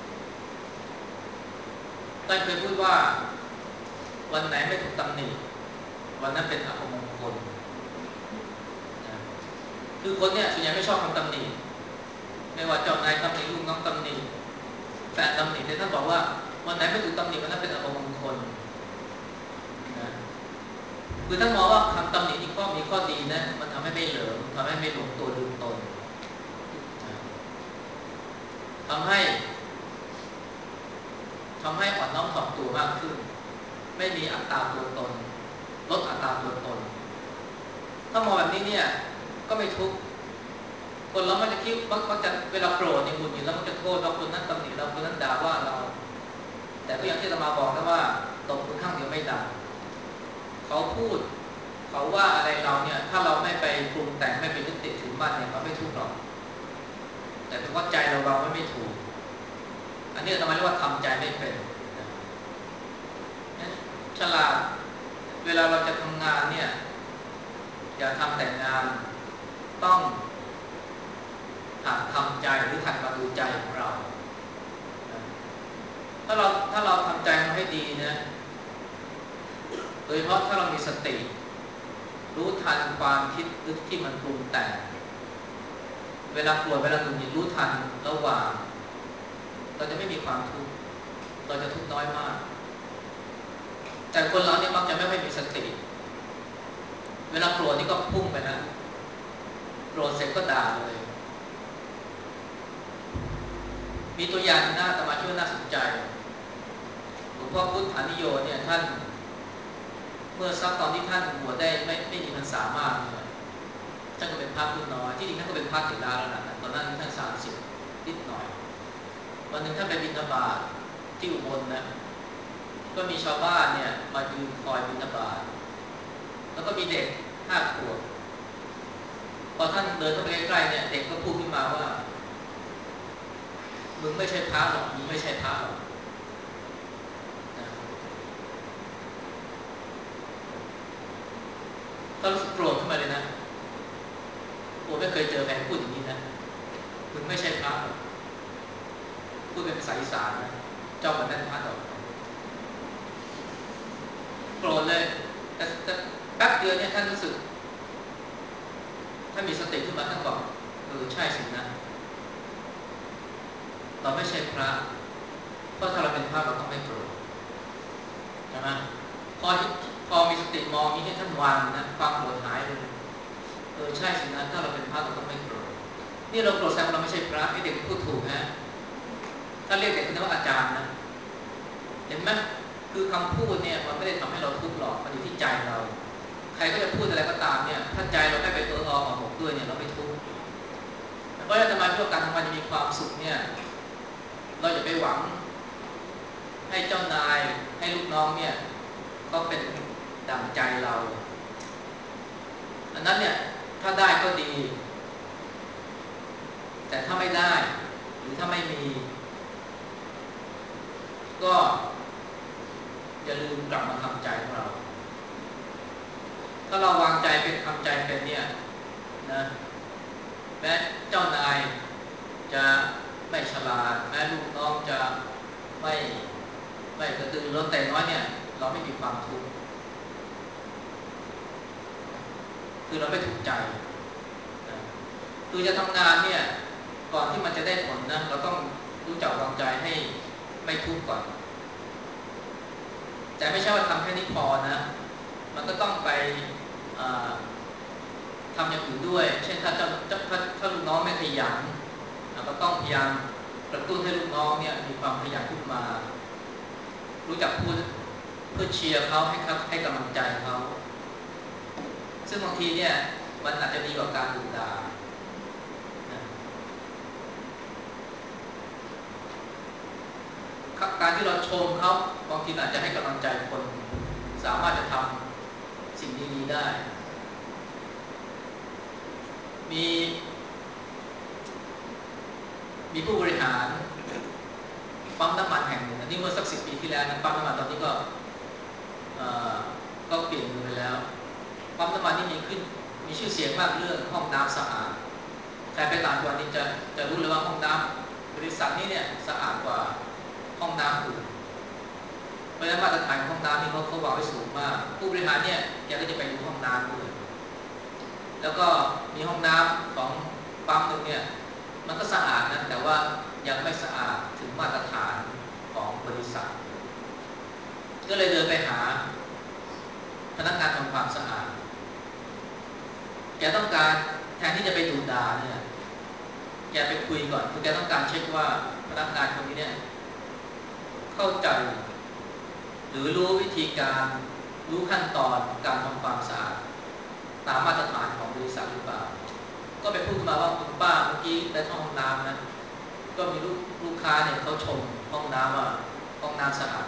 ท่านเคยพูดว่าวันไหนไม่ถูกตำหนิวันนั้นเป็นอัปมงคลนะคือคนเนี่ยส่วนใหญ่ไม่ชอบคำตำหนิไม่ว่าเจ้านายตำหนิลูกน้องตำหนิแฟนตำหนิแต่ท่านบอกว่าวันไหนไม่ถูกตำหนิวันนั้นเป็นอัปมงคลนะคือท่านมองว่าคำตำหนินี่ก็มีข้อดีนะมันทำให้ไม่เหลิงทำให้ไม่หลงตัวลืมตนนะทำให้ทำให้อ่อนน้อมถ่อมตัวมากขึ้นไม่มีอัตตาตัวตนลดอัตราตัวตนถ้ามองแบบนี้เนี่ยก็ไม่ทุกข์คนเราไม่จะคิดว่าจะเวลาโกรธในหงุดหงิดแล้วมันจะโทษเราคนนั้นตำหนิเราคนนั้นด่าว่าเราแต่ก็อย่างที่เรามาบอกนะว่าตบมือข้างเดียวไม่ดังเขาพูดเขาว่าอะไรเราเนี่ยถ้าเราไม่ไปปรุงแต่งไม่ไปยึดติดถือมั่นเนี่ยเราไม่ทุกข์หรอกแต่เป็นว่าใจเราเราไม่ไม่ถูกอันนี้ทำไมเรียกว่าทำใจไม่เป็นฉลาดเวลาเราจะทำงานเนี่ยอย่าทำแต่งานต้องหัดทำใจหรือหัดมาดูใจของเราถ้าเราถ้าเราทำใจเราให้ดีนะโดยเฉพาะถ้าเรามีสติรู้ทันความคิดที่มันปรุงแต่งเวลาปวดเวลาหงุดหงิดรู้ทันระหว่างเราจะไม่มีความทุกข์เราจะทุกข์น้อยมากแต่คนเราเนี่ยมักจะไม่ค่อยมีสติเวลาโกรธนี่ก็พุ่งไปนะโกรธเสร็จก็ด่าเลยมีตัวอย่างหน้าตมาช่วยน่าสนใจหลวงพ่อพุทธานิโยเนี่ยท่านเมื่อสักตอนที่ท่านบวชได้ไม่ไม่มีพรรษามากเนี่ยท่านก็เป็นพระผู้น้อยที่จริงท่านก็เป็นพระเถระแล้วนะตอนนั้นท่านสามสิบนิดหน่อยวันหนึ่งท่านไปบิณฑบาตที่อุบลนะก็มีชาวบ้านเนี่ยมายืนคอยบิณฑบาตแล้วก็มีเด็กห้าขวบพอท่านเดินเข้าไปใกล้ๆเนี่ยเด็กก็พูดขึ้นมาว่ามึงไม่ใช่พระหรอกมึงไม่ใช่พระหรอกนะก็รู้สึกโกรธขึ้นมาเลยนะโอ้ไม่เคยเจอใครพูดอย่างนี้นะมึงไม่ใช่พระหรอกพูดเป็นภาษาอีสานนะเจ้าเหมือนนั่นพระหรอกโกรธเลยแต่แต่แป๊บเดียวเนี่ยท่านรู้สึกท่านมีสติขึ้นมาท่านบอกเออใช่สินะเราไม่ใช่พระเพราะถ้าเราเป็นพระเราต้องไม่โกรธใช่ไหมพอพอมีสติมองนี้ให้ท่านวางนะความโกรธหายเลยเออใช่สินะถ้าเราเป็นพระเราต้องไม่โกรธนี่เราโกรธแสดงว่าเราไม่ใช่พระไอ้เด็กพูดถูกนะถ้าเรียกเด็กคนนี้ว่าอาจารย์นะเห็นไหมคือคำพูดเนี่ยมันไม่ได้ทำให้เราทุกข์หรอกมันอยู่ที่ใจเราใครก็จะพูดอะไรก็ตามเนี่ยถ้าใจเราไม่ไปตัวออของหกด้วยเนี่ยเราไม่ทุกข์เพราะฉะนั้นจะมาช่วยการทำงานจะมีความสุขเนี่ยเราอย่าไปหวังให้เจ้านายให้ลูกน้องเนี่ยเขาเป็นดั่งใจเราอันนั้นเนี่ยถ้าได้ก็ดีแต่ถ้าไม่ได้หรือถ้าไม่มีก็อย่าลืมกลับมาทำใจของเราถ้าเราวางใจเป็นทำใจเป็นเนี่ยนะแม้เจ้านายจะไม่ฉลาดแม้ลูกน้องจะไม่ไม่กระตือรือร้นแต่น้อยเนี่ยเราไม่มีความทุกข์คือเราไม่ทุกข์ใจคือจะทำงานเนี่ยก่อนที่มันจะได้ผลนะเราต้องรู้จักวางใจให้ไม่ทุกข์ก่อนแต่ไม่ใช่ว่าทำแค่นี้พอนะมันก็ต้องไปทำอย่างอื่นด้วยเช่นถ้าเจ้าถ้าถ้าลูกน้องไม่ขยันเราก็ต้องพยายามกระตุ้นให้ลูกน้องเนี่ยมีความขยันขึ้นมารู้จักพูดเพื่อเชียร์เขาให้ให้กำลังใจเขาซึ่งบางทีเนี่ยมันอาจจะดีกว่าการดุด่าการที่เราชมเขาบางทีอาจจะให้กำลังใจคนสามารถจะทำสิ่งดีๆได้มีมีผู้บริหารปั๊มน้ำมันแห่งหนึ่งอันนี้เมื่อสักสิบปีที่แล้วนะปั๊มน้ำมันตอนนี้ก็ก็เปลี่ยนมือไปแล้วปั๊มน้ำมันนี่มีขึ้นมีชื่อเสียงมากเรื่องห้องน้ำสะอาดใครไปต่างจังหวัดนี่จะจะรู้เลยว่าห้องน้ำบริษัทนี้เนี่ยสะอาดกว่าห้องน้ำอื่นเพราะฉะนั้นมาตรฐานของห้องน้ำนี่เขาเขาวางไว้สูงมากผู้บริหารเนี่ยแกก็จะไปดูห้องน้ำด้วยแล้วก็มีห้องน้ำของปั๊มหนึ่งเนี่ยมันก็สะอาดนะแต่ว่ายังไม่สะอาดถึงมาตรฐานของบริษัทก็เลยเดินไปหาพนักงานทำความสะอาดแกต้องการแทนที่จะไปดูด่าเนี่ยแกไปคุยก่อนคือแกต้องการเช็คว่าพนักงานคนนี้เนี่ยเข้าใจหรือรู้วิธีการรู้ขั้นตอนการทำความสะอาดตามมาตรฐานของบริษัทหรือเปล่าก็ไปพูดมาว่าคุณป้าเมื่อกี้ได้เข้าห้องน้ำนะก็มีลูกลูกค้าเนี่ยเขาชมห้องน้ำว่าห้องน้ำสะอาด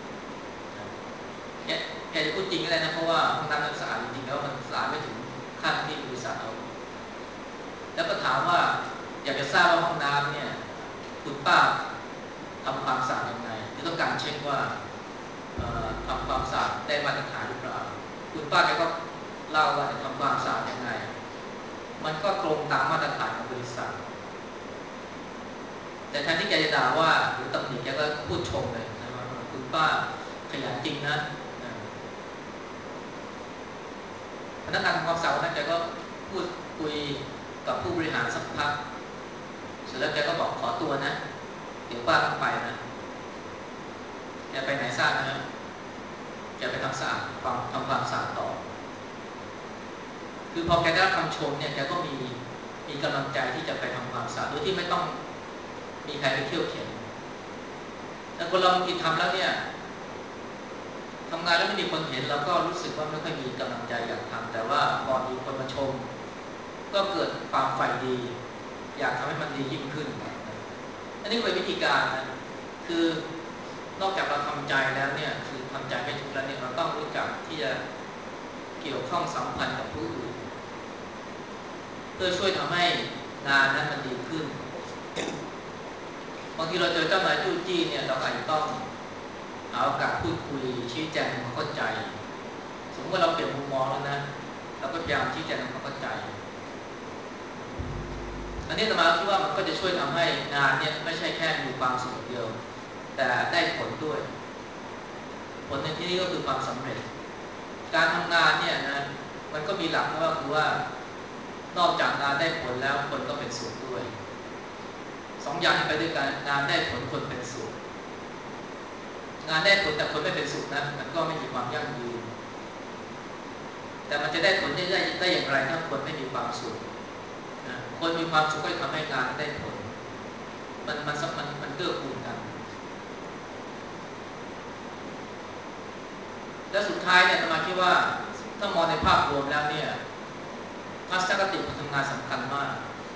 แกแกจะพูดจริงก็ได้นะเพราะว่าห้องน้ำมันสะอาดจริงๆแล้วมันสะอาดไม่ถึงขั้นที่บริษัทเอาแล้วก็ถามว่าอยากจะทราบว่าห้องน้ำเนี่ยคุณป้าทำความสะอาดยังไงคือต้องการเช็คว่าทำความสะอาดได้มาตรฐานหรือเปล่าคุณป้าแกก็เล่าว่าทำความสะอาดยังไงมันก็ตรงตามมาตรฐานของบริษัทแต่แทนที่แกจะด่าว่าหรือตำหนิแกก็พูดชมเลยนะว่าคุณป้าขยันจริงนะพนักงานทำความสะอาดนั้นแกก็พูดคุยกับผู้บริหารสักพักเสร็จแล้วแกก็บอกขอตัวนะเดี๋ยวป้าต้องไปนะแกไปไหนทราบนะแกไปทำสะอาดความทำความสะอาดต่อคือพอแกได้รับคำชมเนี่ยแกก็มีมีกำลังใจที่จะไปทำความสะอาดโดยที่ไม่ต้องมีใครไปเที่ยวเข็นแต่คนเราบางทีทำแล้วเนี่ยทำงานแล้วไม่มีคนเห็นเราก็รู้สึกว่าไม่ค่อยมีกำลังใจอยากทำแต่ว่าพอมีคนมาชมก็เกิดความใฝ่ดีอยากทำให้มันดียิ่งขึ้นอันนี้เป็นวิธีการนะคือนอกจากเราทำใจแล้วเนี่ยคือทำใจไม่ถูกแล้วเนี่ยเราต้องรู้จักที่จะเกี่ยวข้องสัมพันธ์กับผู้อื่นเพื่อช่วยทำให้งานนั้นมันดีขึ้นบางทีเราเจอเจ้านายจู้จี้เนี่ยเราอาจจะต้องหาโอกาสพูดคุยชี้แจงให้เขาเข้าใจสมมติว่าเราเปลี่ยนมุมมองแล้วนะเราก็พยายามชี้แจงให้เขาเข้าใจอันนี้อาตมาคิดว่ามันก็จะช่วยทำให้งานเนี่ยไม่ใช่แค่มีความสุขเดียวแต่ได้ผลด้วยผลในที่นี้ก็คือความสำเร็จการทำงานเนี่ยนะมันก็มีหลักก็คือว่านอกจากงานได้ผลแล้วคนก็เป็นสุขด้วยสองอย่างไปด้วยกันงานได้ผลคนเป็นสุขงานได้ผลแต่คนไม่เป็นสุขนะมันก็ไม่มีความยั่งยืนแต่มันจะได้ผลได้ได้อย่างไรถ้าคนไม่มีความสุขนะคนมีความสุขก็จะทำให้งานได้ผลมันมันมันมันเกื้อกูลกันและสุดท้ายเนี่ยอาตมาคิดว่าถ้ามองในภาพรวมแล้วเนี่ยทัศนคติการทำงานสำคัญมาก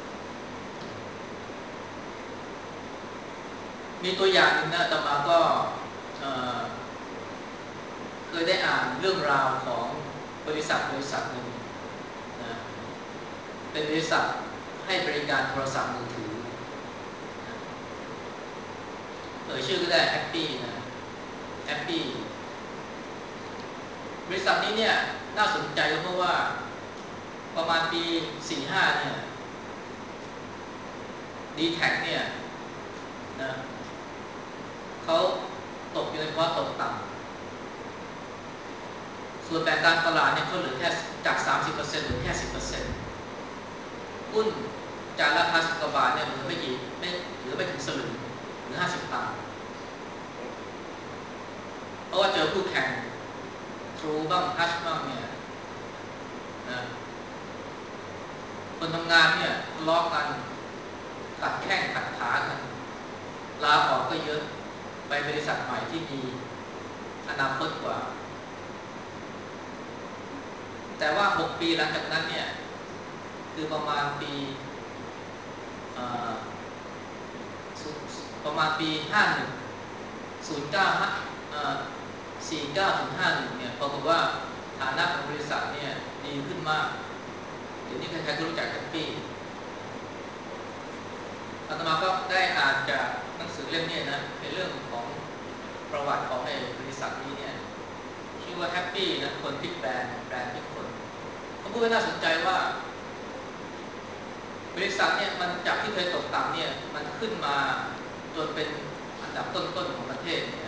มีตัวอย่างหนึ่งนะอาตมาก็เเคยได้อ่านเรื่องราวของบริษัทบริษัทหนึ่งนะเป็นบริษัทให้บริการโทรศัพท์มือถือยชื่อก็ได้แฮปปี้นะแฮปปี้บริษัทนี้เนี่ยน่าสนใจเพราะว่าประมาณปีสี่สิบห้าเนี่ยดีแท็กเนี่ยนะเขาตกอยู่ในภาวะตกต่ำส่วนแบ่งการตลาดเนี่ยเขาเหลือแค่จาก สามสิบเปอร์เซ็นต์ เหลือแค่ สิบเปอร์เซ็นต์ หุ้นจากราคาสิบกว่าบาทเนี่ยเหลือไม่กี่ไม่เหลือไม่ถึงสลึงหรือห้าสิบตังค์เพราะว่าเจอคู่แข่งทรูบ้างฮัชบ้างเนี่ยนะคนทำงานเนี่ยทะเลาะกันขัดแข้งขัดขากันลาออกก็เยอะไปบริษัทใหม่ที่มีอนาคตกว่าแต่ว่าหกปีหลังจากนั้นเนี่ยคือประมาณปีประมาณปีห้าสิบ ศูนย์ เก้า สี่สิบเก้าถึงห้าสิบเอ็ดเนี่ยปรากฏว่าฐานะของบริษัทเนี่ยดีขึ้นมากเดี๋ยวนี้ใครๆก็รู้จักแฮปปี้อาตมาก็ได้อ่านจากหนังสือเล่มนี้นะเป็นเรื่องของประวัติของไอ้บริษัทนี้เนี่ยชื่อว่าแฮปปี้นะคนพลิกแบรนด์แบรนด์พลิกคนเขาพูดว่าน่าสนใจว่าบริษัทเนี่ยมันจากที่เคยตกต่ำเนี่ยมันขึ้นมาจนเป็นอันดับต้นๆของประเทศเนี่ย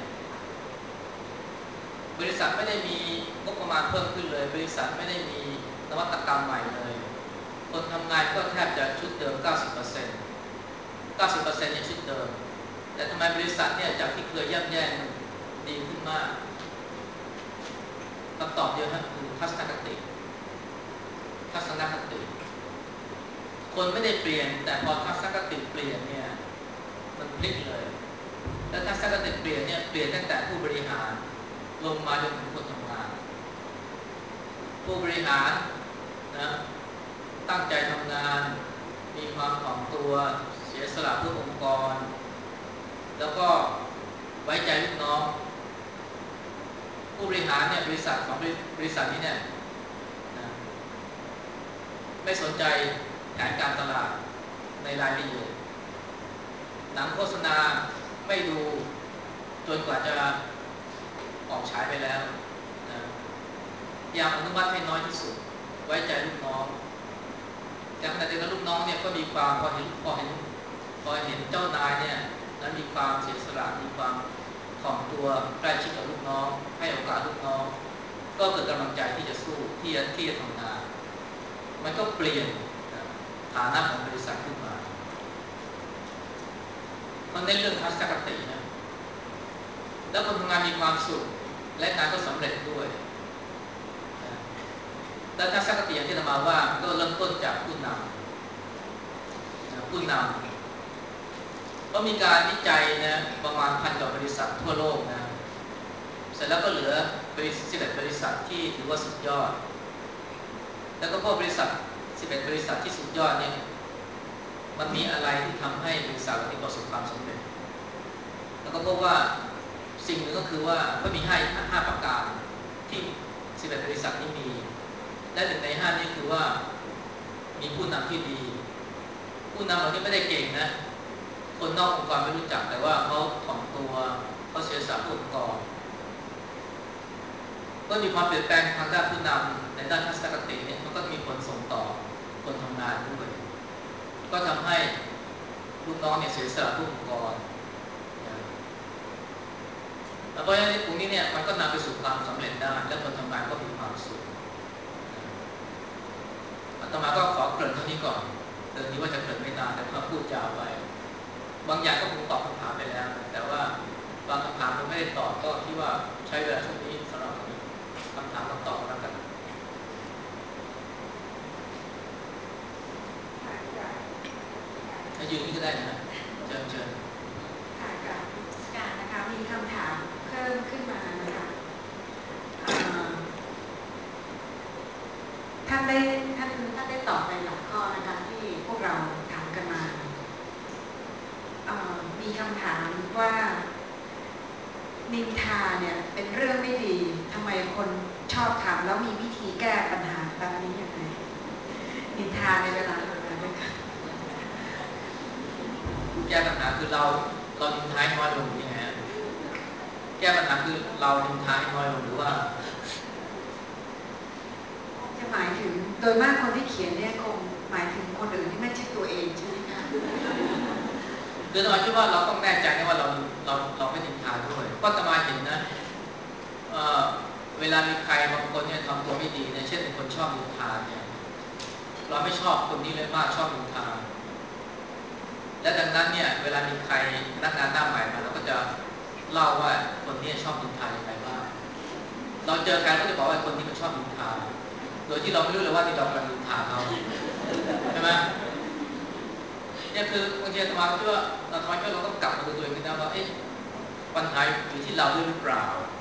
บริษัทไม่ได้มีงบประมาณเพิ่มขึ้นเลยบริษัทไม่ได้มีนวัตกรรมใหม่เลยคนทำงานก็แทบจะชุดเดิม เก้าสิบเปอร์เซ็นต์ เก้าสิบเปอร์เซ็นต์ เนี่ยชุดเดิมแต่ทำไมบริษัทเนี่ยจากที่เคยย่ำแย่ดีขึ้นมากคำตอบเดียวคือทัศนคติทัศนคติคนไม่ได้เปลี่ยนแต่พอทัศนคติเปลี่ยนเนี่ยมันพลิกเลยและทัศนคติเปลี่ยนเนี่ยเปลี่ยนตั้งแต่ผู้บริหารลงมาจนถึงคนทำงานผู้บริหารนะตั้งใจทำงานมีความถ่อมตัวเสียสละเพื่อองค์กรแล้วก็ไว้ใจลูกน้องผู้บริหารเนี่ยบริษัทของบริษัทนี้เนี่ยนะไม่สนใจแผนการตลาดในรายละเอียดหนังโฆษณาไม่ดูจนกว่าจะออกฉายไปแล้วนะพยายามอนุมัติให้น้อยที่สุดไว้ใจลูกน้องแต่ขณะเดียวกันลูกน้องเนี่ยก็มีความพอเห็นพอเห็นพอเห็นเจ้านายเนี่ยนั้นมีความเสียสละมีความถ่อมตัวใกล้ชิดกับลูกน้องให้โอกาสลูกน้องก็เกิดกำลังใจที่จะสู้ที่จะที่จะทำงานมันก็เปลี่ยนฐานะของบริษัทขึ้นมาเพราะในเรื่องทัศนคตินะแล้วคนทำงานมีความสุขและงานก็สำเร็จด้วยและทัศนคติอย่างที่เรามาว่าก็เริ่มต้นจากผู้นำผู้นำก็มีการวิจัยนะประมาณพันกว่าบริษัททั่วโลกนะเสร็จแล้วก็เหลือบริษัทสิบเอ็ดบริษัทที่ถือว่าสุดยอดแล้วก็พวกบริษัทสิบเอ็ดบริษัทที่สุดยอดเนี่ยมันมีอะไรที่ทำให้บริษัทเหล่านี้ประสบความสำเร็จแล้วก็พบว่าสิ่งหนึ่งก็คือว่าก็มีห้าห้าประการที่สิบเอ็ดบริษัทนี้มีและหนึ่งในห้านี้คือว่ามีผู้นำที่ดีผู้นำเหล่านี้ไม่ได้เก่งนะคนนอกองค์กรไม่รู้จักแต่ว่าเขาถ่อมตัวเขาเสียสละเพื่อองค์กรก็มีความเปลี่ยนแปลงทางด้านผู้นำในด้านทัศนคติเนี่ยมันก็มีผลส่งต่อคนทำงานด้วยก็ทำให้ลูกน้องเนี่ยเสียสละเพื่อองค์กรแล้วเพราะฉะนั้นตรงนี้เนี่ยมันก็นำไปสู่ความสำเร็จได้และคนทำงานก็มีความสุขอาตมาก็ขอเกริ่นเท่านี้ก่อนเดิมนี้ว่าจะเกริ่นไม่นานแต่พอพูดยาวไปบางอย่างก็คงตอบคำถามไปแล้วแต่ว่าบางคำถามเราไม่ได้ตอบก็คิดว่าใช้เวลาช่วงนี้สำหรับคำถามคำตอบแล้วกันถ้ายืนนี่ก็ได้นะเชิญเชิญค่ะกับการนะคะมีคำถามเพิ่มขึ้นมานะคะท่านได้ท่านท่านได้ตอบไปหลายข้อนะคะที่พวกเราถามกันมามีคำถามว่านินทาเนี่ยเป็นเรื่องไม่ดีทำไมคนชอบถามแล้วมีวิธีแก้ปัญหาแบบนี้อย่างไรนินทาในเวลาทำงานด้วยกันแก้ปัญหาคือเราเรานินทาน้อยลงยังไงแก้ปัญหาคือเรานินทาให้น้อยลงหรือว่าจะหมายถึงโดยมากคนที่เขียนเนี่ยคงหมายถึงคนอื่นที่ไม่ใช่ตัวเองใช่ไหมคะคือตมาคิดว่าเราต้องแน่ใจนะว่าเราเราเราไม่นินทาด้วยก็ตมาเห็นนะเอ่อเวลามีใครบางคนเนี่ยทำตัวไม่ดีเนี่ยเช่นเป็นคนชอบนินทาเนี่ยเราไม่ชอบคนนี้เลยมากชอบนินทาและดังนั้นเนี่ยเวลามีใครพนักงานหน้าใหม่มาเราก็จะเล่าว่าคนนี้ชอบนินทาอย่างไรบ้างเราเจอใครก็จะบอกว่าคนนี้มันชอบนินทาโดยที่เราไม่รู้เลยว่าที่เรากำลังนินทาเขาใช่ไหมเนี่ยคือบางทีอาตมาคิดว่าอาตมาคิดว่าเราต้องกลับมาดูตัวเองนะว่าเอ๊ะปัญหาอยู่ที่เราด้วยหรือเปล่า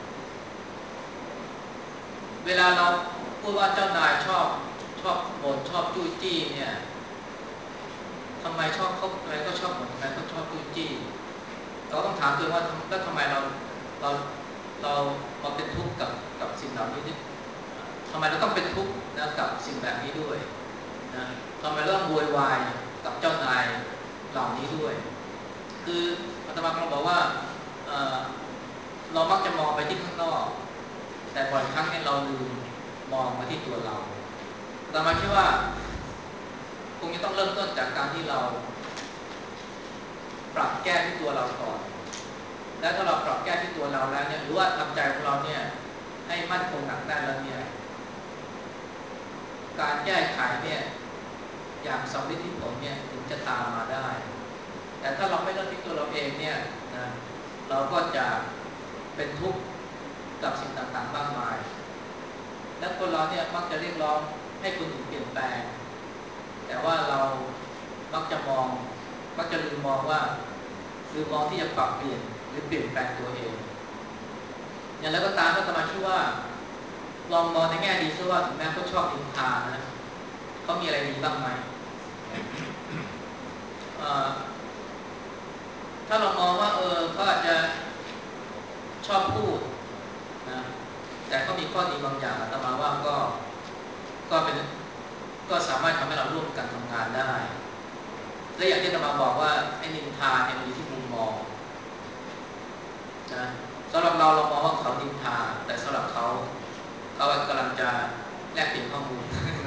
เวลาเราพูดว่าเจ้านายชอบชอบบ่นชอบจู้จี้เนี่ยทำไมชอบเขาทำไมก็ชอบบ่นทำไมก็ชอบจู้จี้เราต้องถามตัวเองว่าแล้วทำไมเราเราเราเราเป็นทุกข์กับกับสิ่งเหล่านี้ทำไมเราต้องเป็นทุกข์นะกับสิ่งแบบนี้ด้วยนะทำไมเราต้องโวยวายกับเจ้านายเหล่านี้ด้วยคืออาตมากำลังบอกว่า เอ่อ เรามักจะมองไปที่ข้างนอกแต่บ่อยครั้งเนี่ยเราลืมมองมาที่ตัวเราอาตมาคิดว่าคงจะต้องเริ่มต้นจากการที่เราปรับแก้ที่ตัวเราก่อนและถ้าเราปรับแก้ที่ตัวเราแล้วเนี่ยหรือว่าทำใจของเราเนี่ยให้มั่นคงหนักแน่นแล้วเนี่ยการแก้ไขเนี่ยอย่างสำเร็จผลเนี่ยถึงจะตามมาได้แต่ถ้าเราไม่เริ่มที่ตัวเราเองเนี่ยนะเราก็จะเป็นทุกข์กับสิ่งต่างๆมากมายและคนเราเนี่ยมักจะเรียกร้องให้คนอื่นเปลี่ยนแปลงแต่ว่าเรามักจะมองมักจะลืมมองว่าลืมมองที่จะปรับเปลี่ยนหรือเปลี่ยนแปลงตัวเองอย่างไรก็ตามก็สมาชิกว่าลองมองในแง่ดีซิว่าถึงแม้เขาชอบนินทานะเขามีอะไรดีบ้างไหมถ้าเรามองว่าเออเขาอาจจะชอบพูดนะแต่ก็มีข้อดีบางอย่างอาตมาว่าก็ก็เป็นก็สามารถทำให้เราร่วมกันทำงานได้และอย่างที่อาตมาบอกว่าไอ้นินทาเนี่ยมันอยู่ที่มุมมองนะสำหรับเราเรามองว่าเขานินทาแต่สำหรับเขาเขากำลังจะแลกเปลี่ยนข้อมูล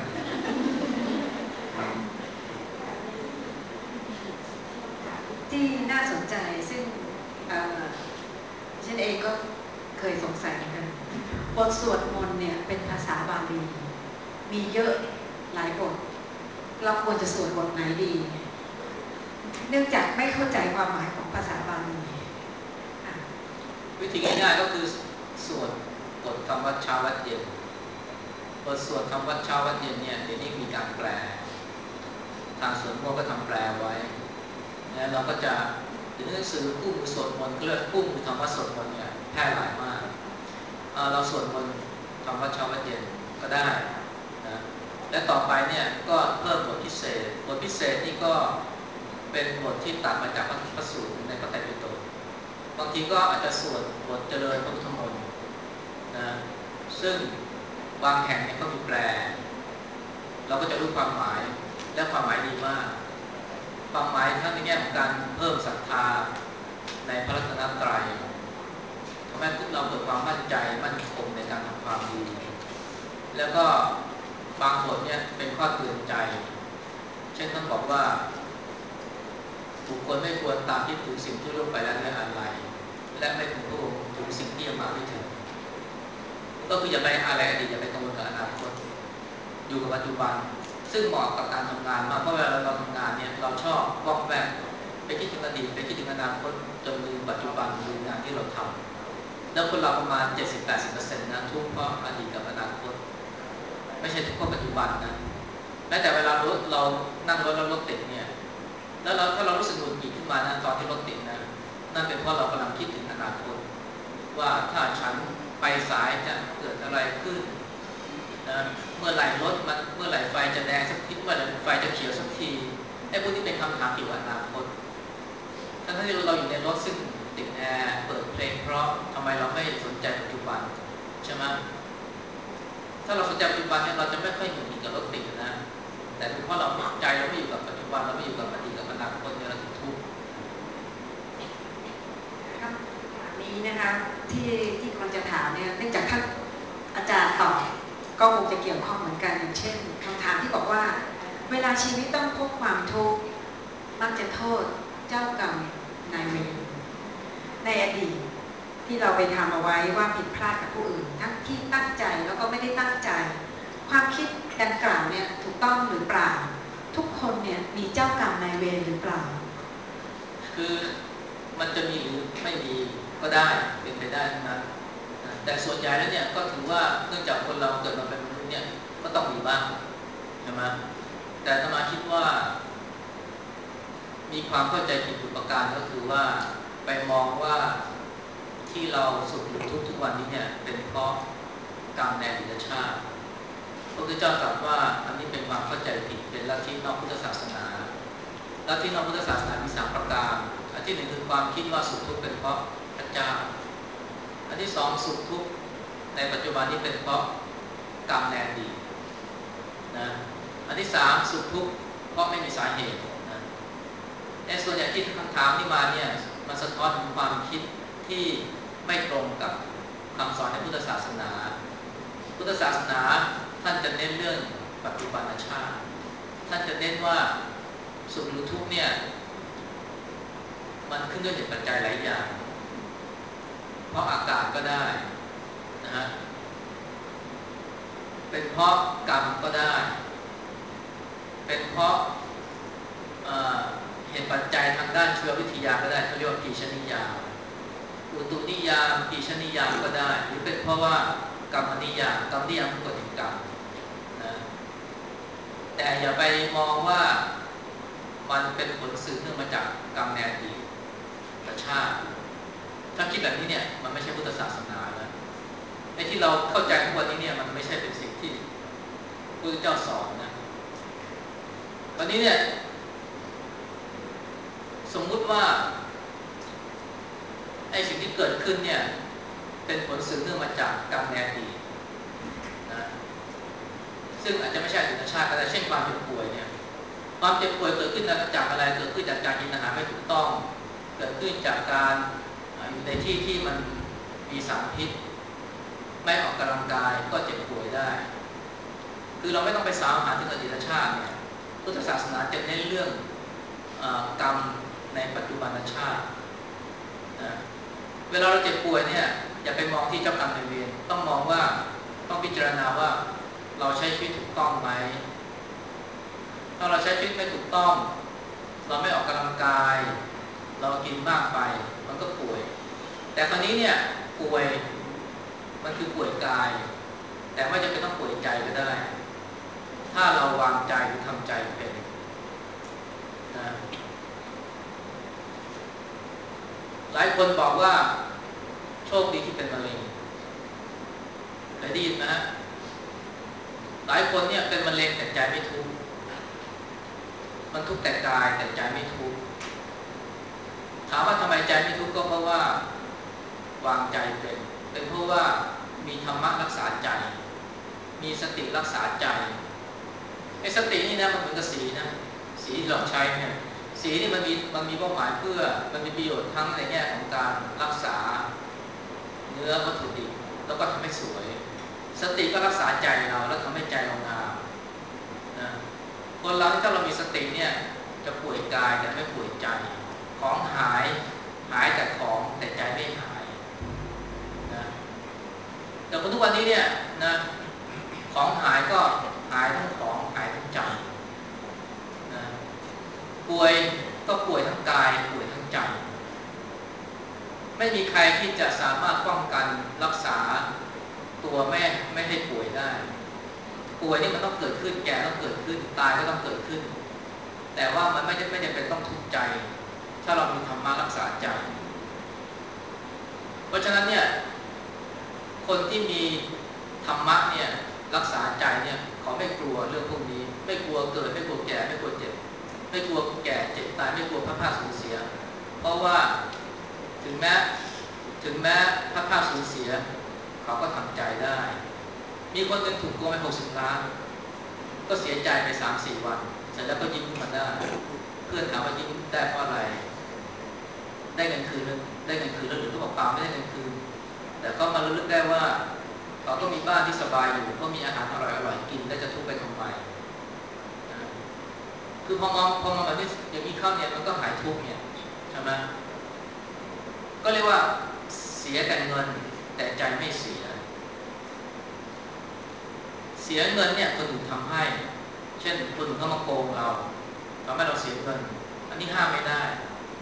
ที่น่าสนใจซึ่งฉันเองก็เคยสงสัยเหมือนกันบทสวดมนต์เนี่ยเป็นภาษาบาลีมีเยอะหลายบทเราควรจะสวดบทไหนดีเนื่องจากไม่เข้าใจความหมายของภาษาบาลีวิธีง่ายๆก็คือสวดบทคำวัดเช้าวัดเย็นบทสวดคำวัดเช้าวัดเย็นเนี่ยเดี๋ยวนี้มีการแปลทางสวนโมก็ทำแปลไว้แล้วเราก็จะถึงหนังสือคู่มือสวดมนต์เลือกคู่มือคำว่าสวดมนต์เนี่ยแพร่หลายมากเราสวดมนต์คำว่าเช้าวัดเย็นก็ได้นะและต่อไปเนี่ยก็เพิ่มบทพิเศษบทพิเศษนี่ก็เป็นบทที่ตัดมาจากพระสูตรในพระไตรปิฎกบางทีก็อาจจะสวดบทเจริญพระพุทธมนต์นะซึ่งบางแห่งเนี่ยก็มีแปลเราก็จะรู้ความหมายและความหมายดีมากความหมายทั้งในแง่ของการเพิ่มศรัทธาในพระรัตนตรัยทำให้เราเกิดความมั่นใจมั่นคงในการทำความดีแล้วก็บางบทเนี่ยเป็นข้อเตือนใจเช่นท่านบอกว่าบุคคลไม่ควรตามที่ถึงสิ่งที่ล่วงไปแล้วด้วยอะไรและไม่ถึงพระองค์ถึงสิ่งที่ยังมาไม่ถึงก็คืออย่าไปอะไรอดีตอย่าไปกังวลกับอนาคตอยู่กับปัจจุบันซึ่งเหมาะกับการทำงานมากเพราะเวลาเราทำงานเนี่ยเราชอบว่องแวกไปคิดถึงอดีตไปคิดถึงอนาคตจนลืมปัจจุบันลืมงานที่เราทำแล้วคนเราประมาณ เจ็ดสิบถึงแปดสิบเปอร์เซ็นต์ นะทุกข์เพราะอดีตกับอนาคตไม่ใช่ทุกข์เพราะปัจจุบันนะแม้แต่เวลารถเรานั่งรถแล้วรถติดเนี่ยแล้วเราถ้าเรารู้สึกหงุดหงิดขึ้นมานะตอนที่รถติดนะนั่นเป็นเพราะเรากำลังคิดถึงอนาคตว่าถ้าฉันไปสายจะเกิดอะไรขึ้นนะเมื่อไหร่รถมันเมื่อไหร่ไฟจะแดงสักทีเมื่อไหร่ไฟจะเขียวสักทีไอ้พวกนี้เป็นคำถามเกี่ยวกับอนาคตทั้งที่เราอยู่ในรถซึ่งติดแอร์เปิดเพลงเพราะทำไมเราไม่สนใจปัจจุบันใช่ไหมถ้าเราสนใจปัจจุบันเนี่ยเราจะไม่ค่อยหงุดหงิดกับรถติดนะแต่เป็นเพราะเราใจเราไม่อยู่กับปัจจุบันเราไม่อยู่กับอดีตกับอนาคตเนี่ยเราถึงทุกข์คำถามนี้นี้นะคะที่ที่กำลังจะถามเนี่ยเนื่องจากท่านอาจารย์ตอบก็คงจะเกี่ยวข้องเหมือนกันอย่างเช่นคำถามที่บอกว่าเวลาชีวิตต้องพบความทุกข์มักจะโทษเจ้ากรรมนายเวรในอดีตที่เราไปทำเอาไว้ว่าผิดพลาดกับผู้อื่นทั้งที่ตั้งใจแล้วก็ไม่ได้ตั้งใจความคิดดังกล่าวเนี่ยถูกต้องหรือเปล่าทุกคนเนี่ยมีเจ้ากรรมนายเวรหรือเปล่าคือมันจะมีหรือไม่มีก็ได้เป็นไปได้ทั้งนั้นแต่ส่วนใหญ่แล้วเนี่ยก็ถือว่าเนื่องจากคนเราเกิดมาเป็นมนุษย์เนี่ยก็ต้องมีบ้างใช่ไหมแต่อาตมาคิดว่ามีความเข้าใจผิดอยู่ประการก็คือว่าไปมองว่าที่เราสุขหรือทุกข์ทุกวันนี้เนี่ยเป็นเพราะกรรมในอดีตชาติพระพุทธเจ้าตรัสว่าอันนี้เป็นความเข้าใจผิดเป็นลัทธินอกพุทธศาสนาลัทธินอกพุทธศาสนามีสามประการอันที่หนึ่งคือความคิดว่าสุขทุกข์เป็นเพราะพระเจ้าอันที่สองสุขทุกข์ในปัจจุบันนี้เป็นเพราะกรรมในอดีตนะอันที่สามสุขทุกข์เพราะไม่มีสาเหตุนะในส่วนใหญ่ที่คำถามที่มาเนี่ยมันสะท้อนถึงความคิดที่ไม่ตรงกับคำสอนในพุทธศาสนาพุทธศาสนาท่านจะเน้นเรื่องปัจจุบันชาติท่านจะเน้นว่าสุขหรือทุกข์เนี่ยมันขึ้นด้วยเหตุปัจจัยหลายอย่างเพราะอากาศก็ได้นะฮะเป็นเพราะกรรมก็ได้เป็นเพราะเหตุปัจจัยทางด้านเชื้อวิทยาก็ได้เขาเรียกว่าปีชนียามอุตุนิยามปีชนียามก็ได้หรือเป็นเพราะว่ากรรมนิยามกรรมนิยามคือกฎแห่งกรรมนะแต่อย่าไปมองว่ามันเป็นผลสืบเนื่องมาจากกรรมในอดีตชาติถ้าคิดแบบนี้เนี่ยมันไม่ใช่พุทธศาสนาแล้วไอ้ที่เราเข้าใจทุกวันนี้เนี่ยมันไม่ใช่เป็นสิ่งที่พระพุทธเจ้าสอนนะวันนี้เนี่ยสมมุติว่าไอ้สิ่งที่เกิดขึ้นเนี่ยเป็นผลสืบเนื่องมาจากกรรมในอดีตนะซึ่งอาจจะไม่ใช่อดีตชาติก็ได้เช่นความเจ็บป่วยเนี่ยความเจ็บป่วยเกิดขึ้นจากอะไรเกิดขึ้นจากการกินอาหารไม่ถูกต้องเกิดขึ้นจากการอยู่ในที่ที่มันมีสารพิษไม่ออกกำลังกายก็เจ็บป่วยได้คือเราไม่ต้องไปสาวหาถึงอดีตชาติเนี่ยพุทธศาสนาจะเน้นเรื่องกรรมในปัจจุบันชาตินะเวลาเราเจ็บป่วยเนี่ยอย่าไปมองที่เจ้ากรรมนายเวรต้องมองว่าต้องพิจารณาว่าเราใช้ชีวิตถูกต้องไหมถ้าเราใช้ชีวิตไม่ถูกต้องเราไม่ออกกำลังกายเรากินมากไปมันก็ป่วยแต่คราวนี้เนี่ยป่วยมันคือป่วยกายแต่ไม่จำเป็นต้องป่วยใจก็ได้ถ้าเราวางใจหรือทำใจเป็นนะหลายคนบอกว่าโชคดีที่เป็นมะเร็งเคยได้ยินไหมฮะหลายคนเนี่ยเป็นมะเร็งแต่ใจไม่ทุกข์มันทุกข์แต่กายแต่ใจไม่ทุกข์ถามว่าทำไมใจไม่ทุกข์ก็เพราะว่าวางใจเป็นเป็นเพราะว่ามีธรรมะรักษาใจมีสติรักษาใจไอ้สตินี่นะมันเหมือนกับสีนะสีที่เราใช้เนี่ยสีนี่มันมีมันมีเป้าหมายเพื่อมันมีประโยชน์ทั้งในแง่ของการรักษาเนื้อวัตถุดิบแล้วก็ทำให้สวยสติก็รักษาใจเราแล้วทำให้ใจเรางามนะคนเราถ้าเรามีสติเนี่ยจะป่วยกายแต่ไม่ป่วยใจของหายหายแต่ของแต่ใจไม่หายนะแต่คนทุกวันนี้เนี่ยนะของหายก็หายทั้งของหายทั้งใจนะป่วยก็ป่วยทั้งกายป่วยทั้งใจไม่มีใครที่จะสามารถป้องกันรักษาตัวแม่ไม่ให้ป่วยได้ป่วยนี่มันต้องเกิดขึ้นแก่ต้องเกิดขึ้นตายก็ต้องเกิดขึ้นแต่ว่ามันไม่ได้ไม่จำเป็นต้องทุกข์ใจถ้าเรามีธรรมะรักษาใจเพราะฉะนั้นเนี่ยคนที่มีธรรมะเนี่ยรักษาใจเนี่ยเขาไม่กลัวเรื่องพวกนี้ไม่กลัวเกิดไม่กลัวแก่ไม่กลัวเจ็บไม่กลัวแก่เจ็บตายไม่กลัวพลาดพลาดสูญเสียเพราะว่าถึงแม้ถึงแม้พลาดพลาดสูญเสียเขาก็ทำใจได้มีคนหนึ่งถูกโกงไปหกสิบล้านก็เสียใจไป สามถึงสี่ วันเสร็จแล้วก็ยิ้มขึ้นมาได้เพื่อนถามว่ายิ้มได้เพราะอะไรได้เงินคืนได้เงินคืนแล้วหรือก็บอกเปล่าไม่ได้เงินคืนแต่ก็มาระลึกได้ว่าเขาก็มีบ้านที่สบายอยู่ก็มีอาหารอร่อยๆกินแล้วจะทุกข์ไปทำไมคือพอมองพอมองแบบนี้อย่างนี้เข้าเนี่ยมันก็หายทุกข์เนี่ยใช่ไหมก็เรียกว่าเสียแต่เงินแต่ใจไม่เสียเสียเงินเนี่ยคนอื่นทำให้เช่นคนอื่นเข้ามาโกงเราทำให้เราเสียเงินอันนี้ห้ามไม่ได้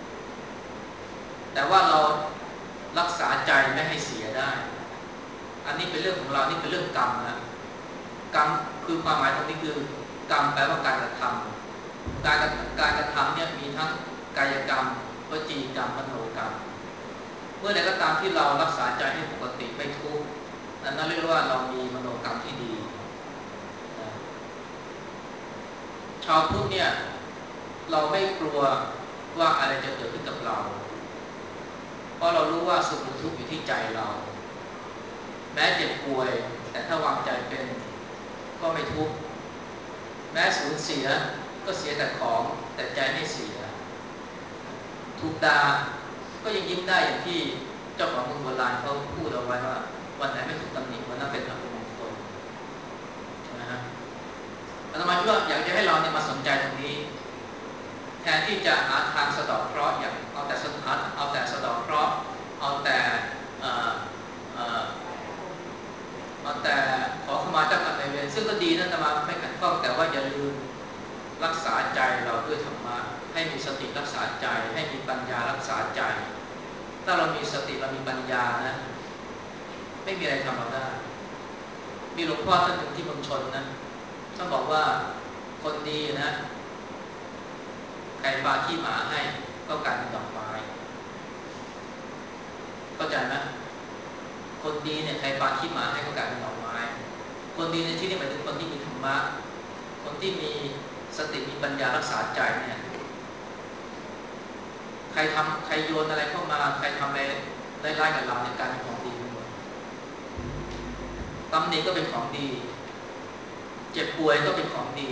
แต่ว่าเรารักษาใจไม่ให้เสียได้อันนี้เป็นเรื่องของเรานี่เป็นเรื่องกรรมนะกรรมคือความหมายตรงนี้คือกรรมแปลว่าการกระทำการการกระทำเนี่ยมีทั้งกายกรรมวจีกรรมมโนกรรมเมื่อใดก็ตามที่เรารักษาใจให้ปกติไม่ทุกข์นั่นเรียกว่าเรามีมโนกรรมที่ดีชาวพุทธเนี่ยเราไม่กลัวว่าอะไรจะเกิดขึ้นกับเราเพราะเรารู้ว่าสุขหรือทุกข์อยู่ที่ใจเราแม้เจ็บป่วยแต่ถ้าวางใจเป็นก็ไม่ทุกข์แม้สูญเสียก็เสียแต่ของแต่ใจไม่เสียถูกด่าก็ยังยิ้มได้อย่างที่เจ้าของเมืองโบราณเขาพูดเอาไว้ว่าวันไหนไม่ถูกตำหนิวันนั้นเป็นอัปมงคลนะฮะอาตมาคิดว่าอยากจะให้เราเนี่ยมาสนใจตรงนี้แทนที่จะหาทางสะเดาะเคราะห์อย่างเอาแต่สะท้อนเอาแต่สะเดาะเคราะห์เอาแต่เอาแต่ขอเข้ามาเจ้ากรรมนายเวรซึ่งก็ดีนะแต่มาไม่ขัดข้องแต่ว่าอย่าลืมรักษาใจเราด้วยธรรมะให้มีสติรักษาใจให้มีปัญญารักษาใจถ้าเรามีสติเรามีปัญญานะไม่มีอะไรทำเราได้มีหลวงพ่อท่านหนึ่งที่เมืองชนนะท่านบอกว่าคนดีนะใครปาขี้หมาให้ก็กลายเป็นดอกไม้เข้าใจไหมคนดีเนี่ยใครปาขี้หมาให้ก็กลายเป็นดอกไม้คนดีในที่นี้หมายถึงคนที่มีธรรมะคนที่มีสติมีปัญญารักษาใจเนี่ยใครทำใครโยนอะไรเข้ามาใครทำอะไรได้ไล่กับเราในการเป็นของดีหมดตำหนิก็เป็นของดีเจ็บป่วยก็เป็นของดี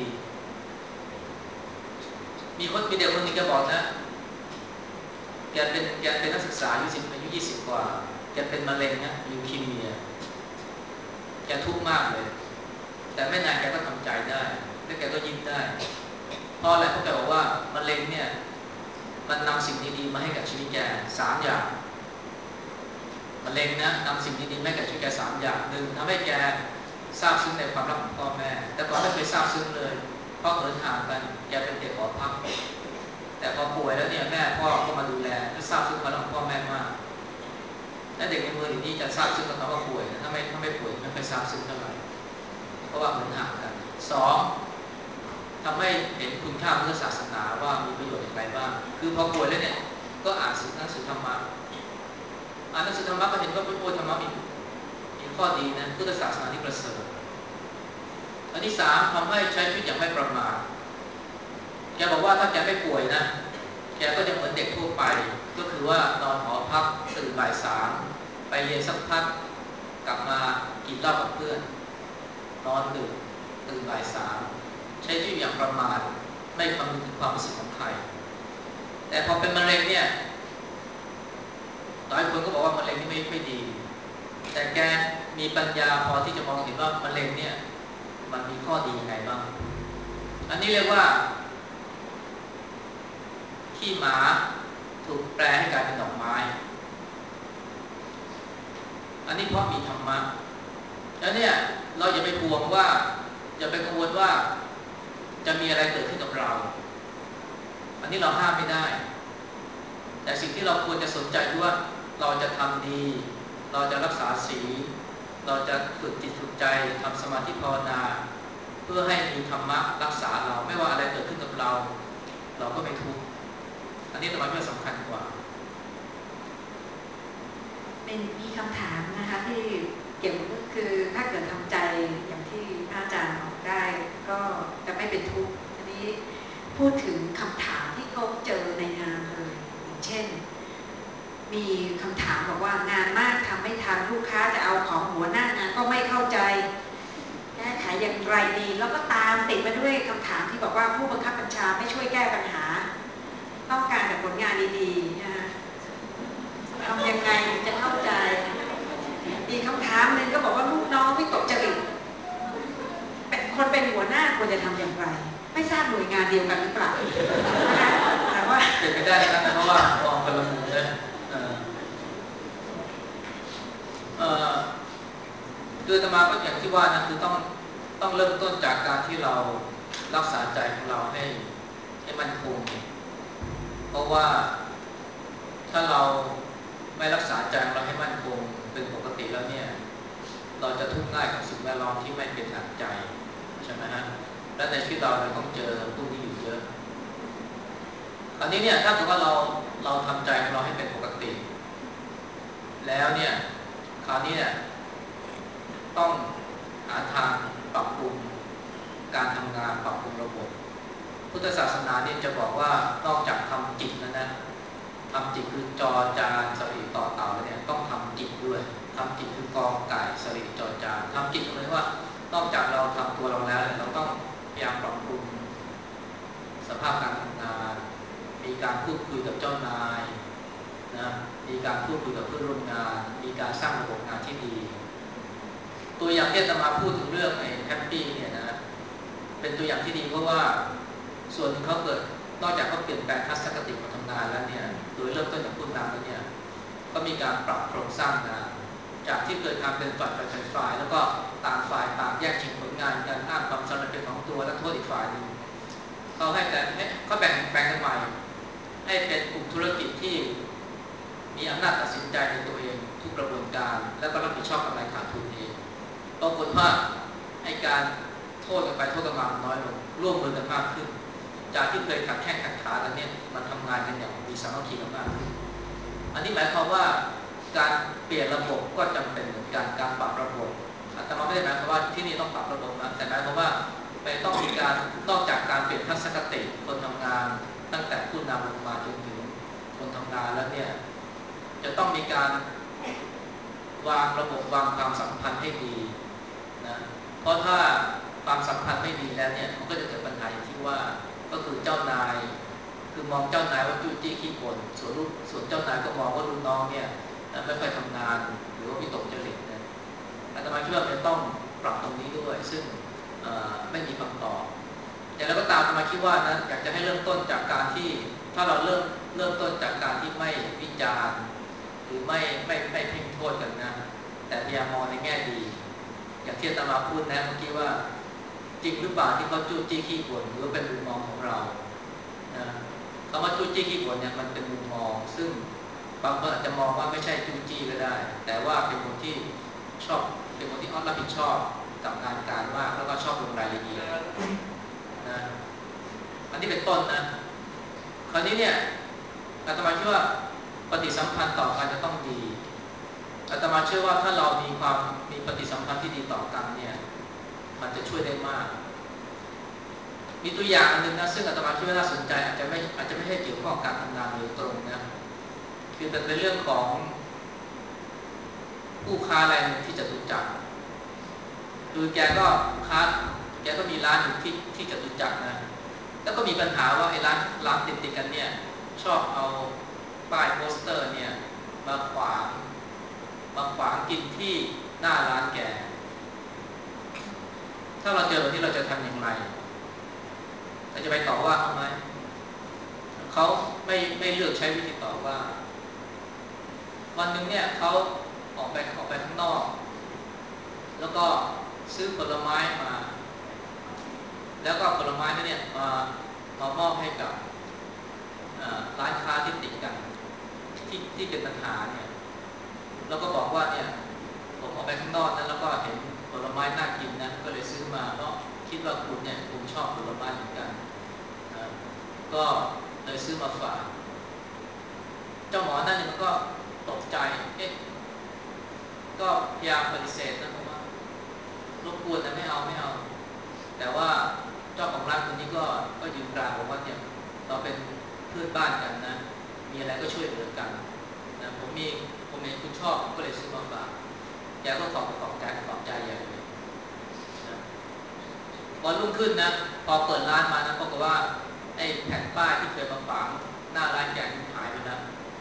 มีคนมีเด็กคนนึงแกบอกนะแกเป็นแกเป็นนักศึกษาอายุสิบอายุยี่สิบกว่าแกเป็นมะเร็งนะลิวคีเมียแกทุกข์มากเลยแต่ไม่นานแกก็ทำใจได้แล้วแกก็ยิ้มได้เพราะอะไรเพราะแกบอกว่ามะเร็งเนี่ยมันนำสิ่งดีๆมาให้กับชีวิตแกสามอย่างมะเร็งนะนำสิ่งดีๆมาให้กับชีวิตแกสามอย่างหนึ่งทำให้แกทราบซึ้งในความรักของพ่อแม่แต่ก่อนไม่เคยทราบซึ้งเลยเพราะเหินห่างกันแกเป็นเด็กหอพักแต่พอป่วยแล้วเนี่ยแม่พ่อก็มาดูแลก็ทราบซึ้งความรักของพ่อแม่มากและเด็กในเมืองนี้จะทราบซึ้งกับคำว่าป่วยถ้าไม่ถ้าไม่ป่วยไม่ค่อยทราบซึ้งเท่าไหร่เพราะว่าเหินห่างกันสองทำให้เห็นคุณค่าพุทธศาสนาว่ามีประโยชน์อย่างไรบ้างคือพอป่วยแล้วเนี่ยก็อ่านหนังสือธรรมะอ่านหนังสือธรรมะก็เห็นว่าพุทธธรรมะมีมีข้อดีนะพุทธศาสนาที่ประเสริฐอันที่สามทำให้ใช้ชีวิตอย่างไม่ประมาทแกบอกว่าถ้าแกไม่ป่วยนะแกก็จะเหมือนเด็กทั่วไปก็คือว่านอนหอพักตื่นบ่ายสามไปเรียนสักพักกลับมากินเหล้ากับเพื่อนนอนดึกตื่นบ่ายสามใช้ชีวิตอย่างประมาทไม่คำนึงถึงความรู้สึกของใครแต่พอเป็นมะเร็งเนี่ยหลายคนก็บอกว่ามะเร็งนี่ไม่ไม่ดีแต่แกมีปัญญาพอที่จะมองเห็นว่ามะเร็งเนี่ยมันมีข้อดียังไงบ้างอันนี้เรียกว่าขี้หมาถูกแปลให้กลายเป็นดอกไม้อันนี้เพราะมีธรรมะแล้วเนี่ยเราอย่าไปห่วงว่าอย่าไปกังวลว่าจะมีอะไรเกิดขึ้นกับเราอันนี้เราห้ามไม่ได้แต่สิ่งที่เราควรจะสนใจคือว่าเราจะทำดีเราจะรักษาศีลเราจะฝึกจิตฝึกใจทำสมาธิภาวนาเพื่อให้มีธรรมะรักษาเราไม่ว่าอะไรเกิดขึ้นกับเราเราก็ไม่ทุกข์อันนี้ธรรมะที่สำคัญกว่าเป็นมีคำถามนะคะที่เกี่ยวกับคือถ้าเกิดทำใจอย่างที่อาจารย์บอกได้ก็จะไม่เป็นทุกข์อันนี้พูดถึงคำถามที่เขาเจอในงานเลยอย่างเช่นมีคำถามบอกว่างานมากทำไม่ทันลูกค้าจะเอาของหัวหน้างานก็ไม่เข้าใจแก้ไขอย่างไรดีแล้วก็ตามติดมาด้วยคำถามที่บอกว่าผู้บังคับบัญชาไม่ช่วยแก้ปัญหาต้องการแต่ผลงานดีๆนะคะน้าควรจะทำอย่างไรไม่ทราบหน่วยงานเดียวกันหรือเปล่าแต่ว่าเป็นไปได้นะเพราะว่ามองคนละมุมเลยคืออาตมาก็อย่างที่ว่านะคือต้องต้องเริ่มต้นจากการที่เรารักษาใจของเราให้ให้มั่นคงเพราะว่าถ้าเราไม่รักษาใจเราให้มั่นคงเป็นปกติแล้วเนี่ยเราจะทุกข์ง่ายกับสิ่งแวดล้อมที่ไม่เป็นทางใจใช่ไหมฮะและในชีวิตเราเราต้องเจอพวกนี้อยู่เยอะคราวนี้เนี่ยถ้าเกิดว่าเราเราทำใจของเราให้เป็นปกติแล้วเนี่ยคราวนี้เนี่ยต้องหาทางปรับปรุงการทำงานปรับปรุงระบบพุทธศาสนาเนี่ยจะบอกว่านอกจากทำจิตแล้วนะทำจิตคือจอจานสระต่อเต่าเนี่ยต้องทำจิตด้วยทำจิตคือกองไก่สระจอจานทำจิตหมายว่านอกจากเราทำตัวเราแล้วเราต้องพยายามปรับปรุงสภาพการทำงานมีการพูดคุยกับเจ้านายนะมีการพูดคุยกับเพื่อนร่วมงานมีการสร้างระบบงานที่ดีตัวอย่างที่จะมาพูดถึงเรื่องไอ้แฮปปี้เนี่ยนะเป็นตัวอย่างที่ดีเพราะว่าส่วนเขาเกิดนอกจากเขาเปลี่ยนแปลงทัศนคติการทำงานแล้วเนี่ยโดยเริ่มต้นจากผู้นำแล้วเนี่ยก็มีการปรับโครงสร้างงานจากที่เคยทำเป็นฝ่ายฝ่ายฝ่ายแล้วก็ต่างฝ่ายต่างแยกชิงผลงานกันอ้างความสำเร็จเป็นของตัวและโทษอีกฝ่ายนึงเขาให้แต่เขาแบ่งแปลงกันใหม่ให้เป็นกลุ่มธุรกิจที่มีอำนาจตัดสินใจในตัวเองทุกกระบวนการและก็รับผิดชอบกำไรขาดทุนเองปรากฏว่าให้การโทษกันไปโทษกันมาน้อยลงร่วมมือกันมากขึ้นจากที่เคยขัดแข้งขัดขากันเนี่ยมันทำงานกันอย่างมีสามัคคีกันมากขึ้นอันนี้หมายความว่าการเปลี่ยนระบบก็จำเป็นเหมือนกันการปรับระบบแต่มันไม่ได้หมายความว่าที่นี่ต้องปรับระบบนะแต่หมายความว่าไปต้องมีการนอกจากการเปลี่ยนทัศนคติคนทำงานตั้งแต่ผู้นำลงมาจนถึงคนทำงานแล้วเนี่ยจะต้องมีการวางระบบวางความสัมพันธ์ให้ดีนะเพราะถ้าความสัมพันธ์ไม่ดีแล้วเนี่ยมันก็จะเกิดปัญหาที่ว่าก็คือเจ้านายคือมองเจ้านายว่าจู้จี้ขี้บ่นส่วนลูกส่วนเจ้านายก็มองว่าลูกน้องเนี่ยไม่ค่อยทำงานหรือว่าวิตกจริตนะอาตมาคิดว่าจะต้องปรับตรงนี้ด้วยซึ่งไม่มีคำตอบแต่แล้วก็ตามอาตมาคิดว่านะอยากจะให้เริ่มต้นจากการที่ถ้าเราเริ่มเริ่มต้นจากการที่ไม่วิจารณ์หรือไม่ไม่ไม่เพ่งโทษกันนะแต่พยายามมองในแง่ดีอย่างที่อาตมาพูดนะเมื่อกี้ว่าจริงหรือเปล่าที่เขาจู้จี้ขี้บ่นหรือเป็นมุมมองของเรานะคำว่าจู้จี้ขี้บ่นเนี่ยมันเป็นมุมมองซึ่งบางคนอาจจะมองว่าไม่ใช่จู้จี้ก็ได้แต่ว่าเป็นคนที่ชอบเป็นคนที่อ้อนรับผิดชอบกับงานการมากแล้วก็ชอบลงรายละเอียดนะอันนี้เป็นต้นนะคราวนี้เนี่ยอาตมาคิดว่าปฏิสัมพันธ์ต่อกันจะต้องดีอาตมาเชื่อว่าถ้าเรามีความมีปฏิสัมพันธ์ที่ดีต่อกันเนี่ยมันจะช่วยได้มากมีตัวอย่างอันนึงนะซึ่งอาตมาคิดว่าน่าสนใจอาจจะไม่อาจจะไม่ใช่เกี่ยวข้องกับการทำงานโดยตรงนะคือเป็นเรื่องของผู้ค้ารายหนึ่งที่จตุจักรคือแกก็ค้าแกก็มีร้านอยู่ที่ที่จตุจักรนะแล้วก็มีปัญหาว่าไอ้ร้านร้านติดติดกันเนี่ยชอบเอาป้ายโปสเตอร์เนี่ยมาขวางมาขวางกินที่หน้าร้านแกถ้าเราเจอแบบนี้เราจะทำอย่างไรเราจะไปต่อว่าเขาไหมเขาไม่ไม่เลือกใช้วิธีต่อว่าวันหนึ่งเนี่ยเขาออกไปออกไปข้างนอกแล้วก็ซื้อผลไม้มาแล้วก็ผลไม้เนี่ยมามามอบให้กับร้านค้าที่ติดกันที่ที่เป็นปัญหาเนี่ยแล้วก็บอกว่าเนี่ยผมออกไปข้างนอกนั้นแล้วก็เห็นผลไม้น่ากินนะก็เลยซื้อมาเพราะคิดว่าคุณเนี่ยคุณชอบผลไม้เหมือนกันนะก็เลยซื้อมาฝากเจ้าหมอนั่นเนี่ยมันก็ตกใจเอ๊ะก็พยายามปฏิเสธนะเพราะว่ารบกวนนะไม่เอาไม่เอาแต่ว่าเจ้าของร้านคนนี้ก็ก็ยืนกรานบอกว่าเนี่ยเราเป็นเพื่อนบ้านกันนะมีอะไรก็ช่วยเหลือกันนะผมมีผมเห็นคุณชอบผมก็เลยซื้อมาฝากแกก็ขอบขอบใจขอบใจใหญ่เลยนะวันรุ่งขึ้นนะพอเปิดร้านมานะปรากฏว่าไอ้แผ่นป้ายที่เคยมาฝังหน้าร้านแกหายไปแล้ว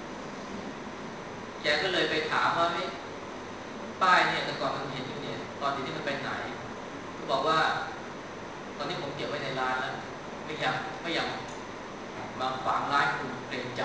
แกก็เลยไปถามว่าไอ้ป้ายเนี่ยแต่ก่อนมันเห็นอยู่เนี่ยตอนนี้มันไปไหนก็บอกว่าตอนนี้เก็บไว้ในร้านแล้วไม่อยากไม่อยากมาฝังร้ายคุณเกรงใจ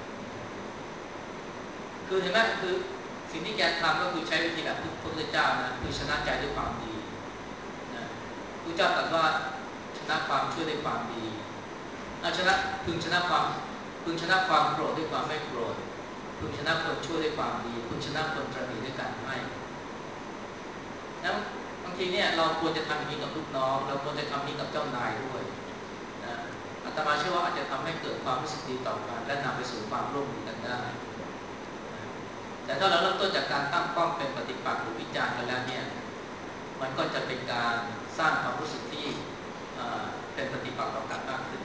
คือเห็นไหมคือสิ่งที่แกทำก็คือใช้วิธีแบบพระพุทธเจ้านะคือชนะใจด้วยความดีนะพระเจ้าตรัสว่าชนะความชั่วด้วยความดีชนะพึงชนะความพึงชนะความโกรธด้วยความไม่โกรธพึงชนะคนชั่วด้วยความดีพึงชนะคนตระหนี่ด้วยการให้นั้นบางทีเนี่ยเราควรจะทำอย่างนี้กับลูกน้องเราควรจะทำนี้กับเจ้านายด้วยนะอาตมาเชื่อว่าอาจจะทำให้เกิดความรู้สึกดีต่อกันและนำไปสู่ความร่วมมือกันได้แต่ถ้าเราเริ่มต้นจากการตั้งป้อมเป็นปฏิปักษ์หรือวิจารณ์กันแล้วเนี่ยมันก็จะเป็นการสร้างความรู้สึกที่เป็นปฏิปักษ์ต่อกันมากขึ้น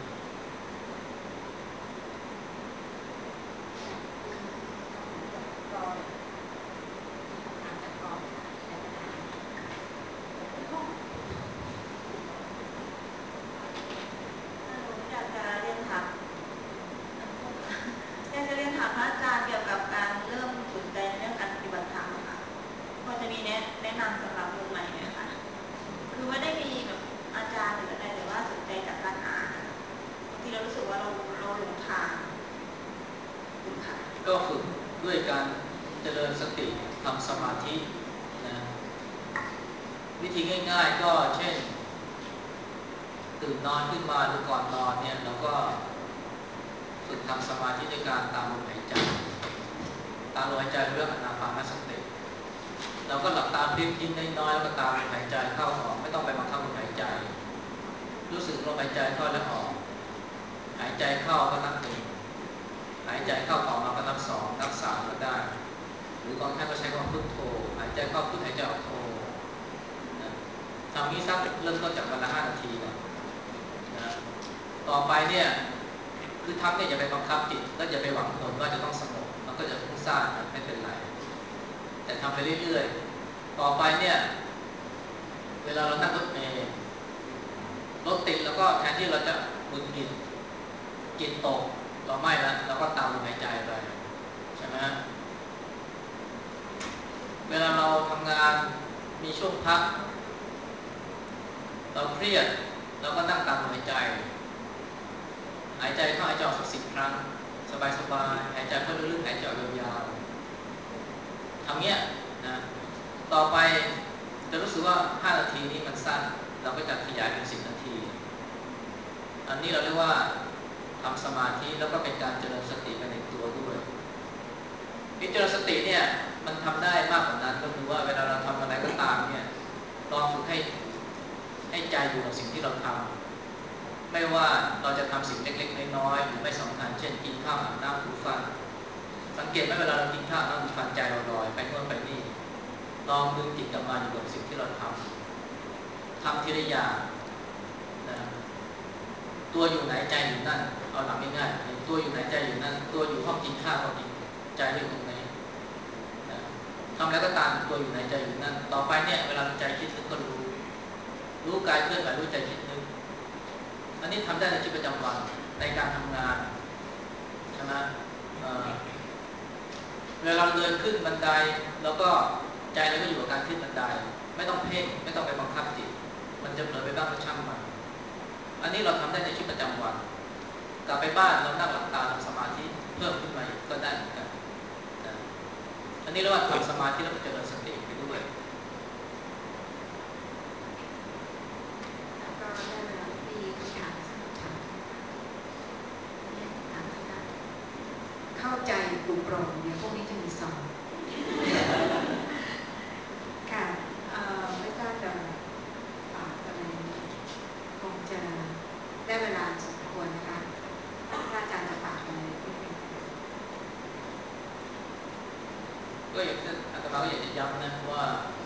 ก็ฝึกด้วยการเจริญสติทำสมาธินะวิธีง่ายๆก็เช่นตื่นนอนขึ้นมาหรือก่อนนอนเนี่ยเราก็ฝึกทำสมาธิด้วยการตามลมหายใจตามลมหายใจเรื่องอนาปานสติเราก็หลับตาพลิกยิ้มน้อยๆแล้วก็ตามลมหายใจเข้าออกไม่ต้องไปบังคับลมหายใจรู้สึกลมหายใจเข้าและออกหายใจเข้าก็นับหนึ่งหายใจเข้าออกมาก็นับสองนับสามก็ได้หรือบางท่านก็ใช้คำว่าพุทโธหายใจเข้าพุทหายใจออกโธนะทำนี้สักเริ่มต้นจากวันละห้านาทีก่อนนะต่อไปเนี่ยคือทำเนี่ยอย่าไปบังคับจิตแล้วอย่าไปหวังผลว่าจะต้องสงบมันก็จะฟุ้งซ่านนะไม่เป็นไรแต่ทำไปเรื่อยๆต่อไปเนี่ยเวลาเรานั่งรถเมล์รถติดแล้วก็แทนที่เราจะหงุดหงิดจิตตกเราไม่ละเราก็ตามลมหายใจไปใช่ไหมเวลาเราทำงานมีช่วงพักเราเครียดเราก็นั่งตามลมหายใจหายใจเข้าหายใจออกสักสิบครั้งสบายๆหายใจเข้าลึกๆหายใจออกยาวๆทำเงี้ยนะต่อไปจะรู้สึกว่าห้านาทีนี้มันสั้นเราก็จะขยายเป็นสิบนาทีอันนี้เราเรียกว่าทำสมาธิแล้วก็เป็นการเจริญสติไปในตัวด้วยเจริญสติเนี่ยมันทำได้มากกว่านั้นก็คือว่าเวลาเราทำอะไรก็ตามเนี่ยลองฝึกให้ให้ใจอยู่กับสิ่งที่เราทำไม่ว่าเราจะทำสิ่งเล็กๆน้อยๆหรือไม่สำคัญเช่นกินข้าวอาบน้ำถูฟันสังเกตไหมเวลาเรากินข้าวอาบน้ำถูฟันใจเราลอยไปโน่นไปนี่ลองดึงจิตกลับมาอยู่กับสิ่งที่เราทำทำทีละอย่างนะตัวอยู่ไหนใจอยู่นั่นเอาหลังง่ายๆตัวอยู่ไหนใจอยู่นั่นตัวอยู่ห้องกินข้าวก็กินใจอยู่ตรงไหนนะทำแล้วก็ตามตัวอยู่ไหนใจอยู่นั่นต่อไปเนี่ยเวลาใจคิดนึกก็รู้รู้กายเคลื่อนไหวรู้ใจคิดนึกอันนี้ทำได้ในชีวิตประจำวันในการทำงานใช่ไหมเเวลาเราเดินขึ้นบันไดแล้วก็ใจเราก็อยู่กับการขึ้นบันไดไม่ต้องเพ่งไม่ต้องไปบังคับจิตมันจะเผลอไปบ้างก็ช่างมันอันนี้เราทำได้ในชีวิตประจำวันกลับไปบ้านเรานั่งหลับตาทำสมาธิเพิ่มขึ้นมาอีกก็ได้เหมือนกันนะอันนี้เรียกว่าทำสมาธิแล้วก็เจริญสติไปด้วยแล้วก็ได้เวลามีคำถามสักคำถามเนี่ยถามนะคะเข้าใจปลุกปลงเดี๋ยวพวกนี้จะมีสอนค่ะไม่ทราบจะฝากอะไรคงจะได้เวลาสมควรนะคะถ้าอาจารย์จะฝากอะไรนิดนึงก็อยากจะอาตมาก็อยากจะย้ำนะว่า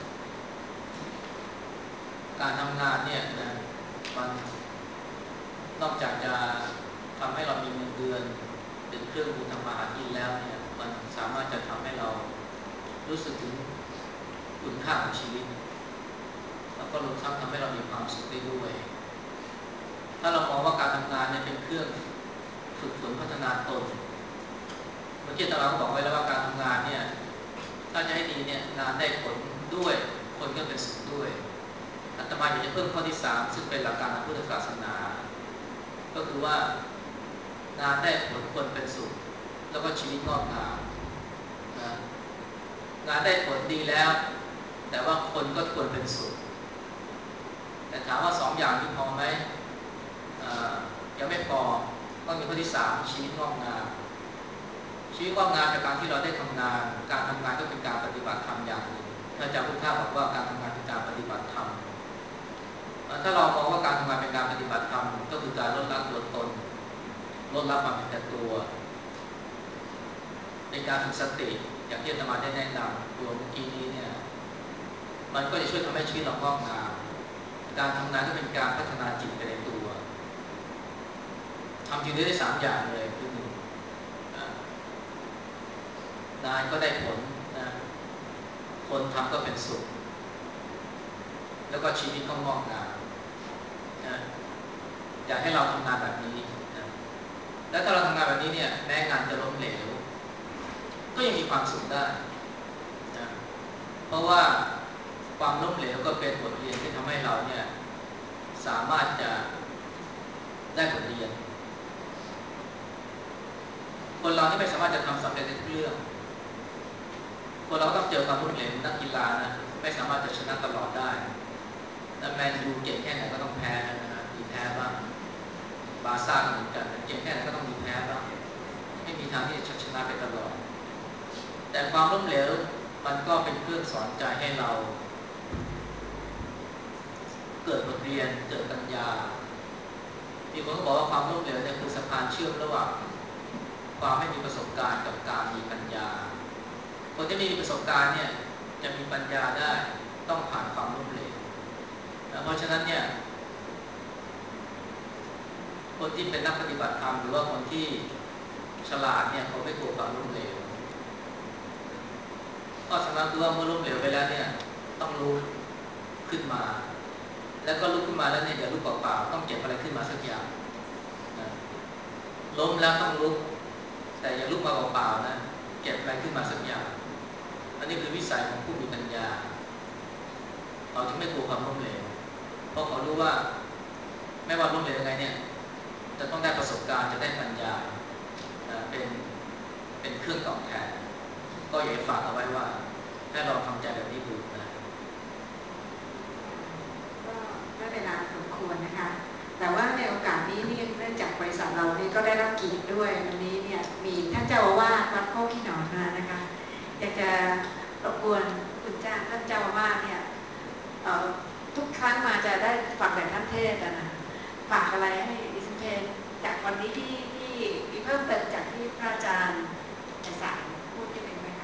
การทำงานเนี่ยนะมันนอกจากจะทำให้เรามีเงินเดือนเป็นเครื่องมือทำมาหากินแล้วเนี่ยมันสามารถจะทำให้เรารู้สึกถึงคุณค่าของชีวิตแล้วก็รวมทั้งทำให้เรามีความสุขได้ด้วยถ้าเรามองว่าการทำงานเนี่ยเป็นเครื่องฝึกฝนพัฒนาตนเมื่อกี้ตาเราก็บอกไว้แล้วว่าการทำงานเนี่ยถ้าจะให้ดีเนี่ยงานได้ผลด้วยคนก็เป็นสุขด้วยถ้อาตมาอยากจะเพิ่มข้อที่สามซึ่งเป็นหลักการทางพุทธศาสนา ก็คือว่างานได้ผลควรเป็นสุขแล้วก็ชีวิตงอกงามนะงานได้ผลดีแล้วแต่ว่าคนก็ควรเป็นสุขแต่ถามว่าสองอย่างนี้พอไหมยังไม่พอต้องมีข้อที่สามชีวิตงอกงามชีวิตงอกงามจากการที่เราได้ทำงานการทำงานก็เป็นการปฏิบัติธรรมอย่างหนึ่งพระอาจารย์พุทธาบอกว่าการทำงานเป็นการปฏิบัติธรรมถ้าเรามองว่าการทำงานเป็นการปฏิบัติธรรมก็คือการลดละตัวตนลดละความเป็นแต่ตัวเป็นการฝึกสติอย่างที่อาตมาได้แนะนำตัวเมื่อกี้นี้เนี่ยมันก็จะช่วยทำให้ชีวิตเรางอกงามการทำงานก็เป็นการพัฒนาจิตไปในตัวทำจริงได้สามอย่างเลยคือหนึ่งงานก็ได้ผลนะคนทำก็เป็นสุขแล้วก็ชีวิตก็งอกงามนะอยากให้เราทำงานแบบนี้นะและถ้าเราทำงานแบบนี้เนี่ยแม้งานจะล้มเหลวก็ยังมีความสุขได้นะเพราะว่าความล้มเหลวก็เป็นบทเรียนที่ทำให้เราเนี่ยสามารถจะได้บทเรียนคนเราที่ไม่สามารถจะทำสำเร็จในทุกเรื่องคนเราต้องเจอความล้มเหลวนักกีฬานะไม่สามารถจะชนะตลอดได้แล้วแมนยูเก่งแค่ไหนก็ต้องแพ้นะมีแพ้บ้างบาร์ซ่าก็เหมือนกันเก่งแค่ไหนก็ต้องมีแพ้บ้างไม่มีทางที่จะชนะไปตลอดแต่ความล้มเหลวมันก็เป็นเครื่องสอนใจให้เราเกิดบทเรียนเกิดปัญญามีคนก็บอกว่าความล้มเหลวเนี่ยคือสะพานเชื่อมระหว่างความไม่มีประสบการณ์กับการมีปัญญาคนที่ไม่มีประสบการณ์เนี่ยจะมีปัญญาได้ต้องผ่านความล้มเหลวเพราะฉะนั้นเนี่ยคนที่เป็นนักปฏิบัติธรรมหรือว่าคนที่ฉลาดเนี่ยเขาไม่กลัวความล้มเหลวข้อสำคัญคือว่าเมื่อล้มเหลวไปแล้วเนี่ยต้องลุกขึ้นมาแล้วก็ลุกขึ้นมาแล้วเนี่ยอย่าลุกเปล่าๆต้องเก็บอะไรขึ้นมาสักอย่างนะล้มแล้วต้องลุกแต่อย่าลุกมาเปล่าๆนะเก็บอะไรขึ้นมาสักอย่างอันนี้คือวิสัยของผู้มีปัญญาเขาจึงไม่กลัวความล้มเหลวเพราะเขารู้ว่าไม่ว่าล้มเหลวยังไงเนี่ยจะต้องได้ประสบการณ์จะได้ปัญญาเป็นเป็นเครื่องตอบแทนก็อยากฝากเอาไว้ว่าให้เราทำใจแบบนี้ดูนะก็ได้เวลาสมควรนะคะแต่ว่าในโอกาสนี้เนี่ยเนื่องจากบริษัทเรานี่ก็ได้รับเกียรติด้วยวันนี้เนี่ยมีท่านเจ้าอาวาสวัดโคกขี้หนอนมานะคะอยากจะรบกวนคุณเจ้าท่านเจ้าอาวาสเนี่ยทุกครั้งมาจะได้ฟังแต่ท่านเทศนะฝากอะไรให้ดิฉันเทศจากวันนี้ที่ที่มีเพิ่มเติมจากที่พระอาจารย์ไพศาลพูดได้ไหมคะ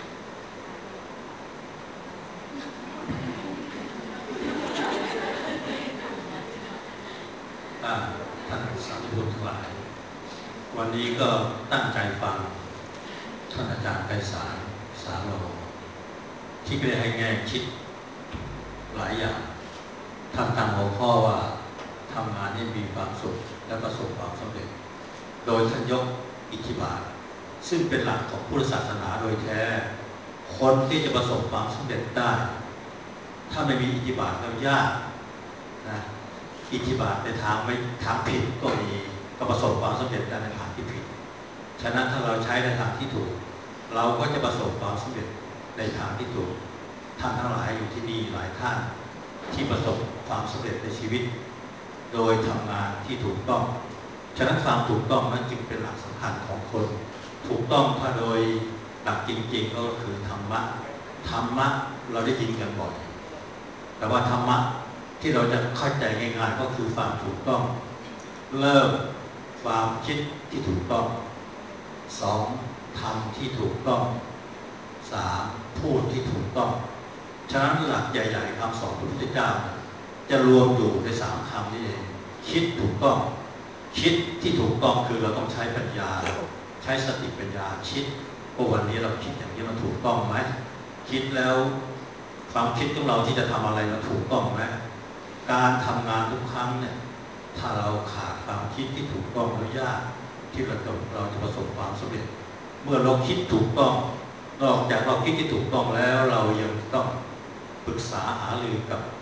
ท่านสาธุชนทั้งหลายวันนี้ก็ตั้งใจฟังท่านอาจารย์ไพศาลสาโลที่ได้ให้แง่คิดหลายอย่างท่านตั้งหัวข้อว่าทำงานให้มีความสุขและประสบความสำเร็จโดยท่านยกอิทธิบาทซึ่งเป็นหลักของพุทธศาสนาโดยแท้คนที่จะประสบความสำเร็จได้ถ้าไม่มีอิทธิบาทก็ยากนะอิทธิบาทในทางไม่ทางผิดก็มีก็ประสบความสำเร็จได้ในทางที่ผิดฉะนั้นถ้าเราใช้ในทางที่ถูกเราก็จะประสบความสำเร็จในทางที่ถูกท่านทั้งหลายอยู่ที่นี่หลายท่านที่ประสบความสำเร็จในชีวิตโดยทำงานที่ถูกต้องฉะนั้นความถูกต้องนั้นจึงเป็นหลักสำคัญของคนถูกต้องถ้าโดยหลักจริงๆก็คือธรรมะธรรมะเราได้ยินกันบ่อยแต่ว่าธรรมะที่เราจะเข้าใจง่ายๆก็คือความถูกต้องเริ่มความคิดที่ถูกต้องสองทำที่ถูกต้องสามพูดที่ถูกต้องฉะนั้นหลักใหญ่ๆคำสอนพระพุทธเจ้าจะรวมอยู่ในสามคำนี้เองคิดถูกต้องคิดที่ถูกต้องคือเราต้องใช้ปัญญาใช้สติปัญญาคิดว่าวันนี้เราคิดอย่างนี้มันถูกต้องไหมคิดแล้วความคิดของเราที่จะทำอะไรมันถูกต้องไหมการทำงานทุกครั้งเนี่ยถ้าเราขาดความคิดที่ถูกต้องแล้วยากที่เราจะเราจะประสบความสำเร็จเมื่อเราคิดถูกต้องนอกจากเราคิดที่ถูกต้องแล้วเรายังต้องปรึกษาหารือกับ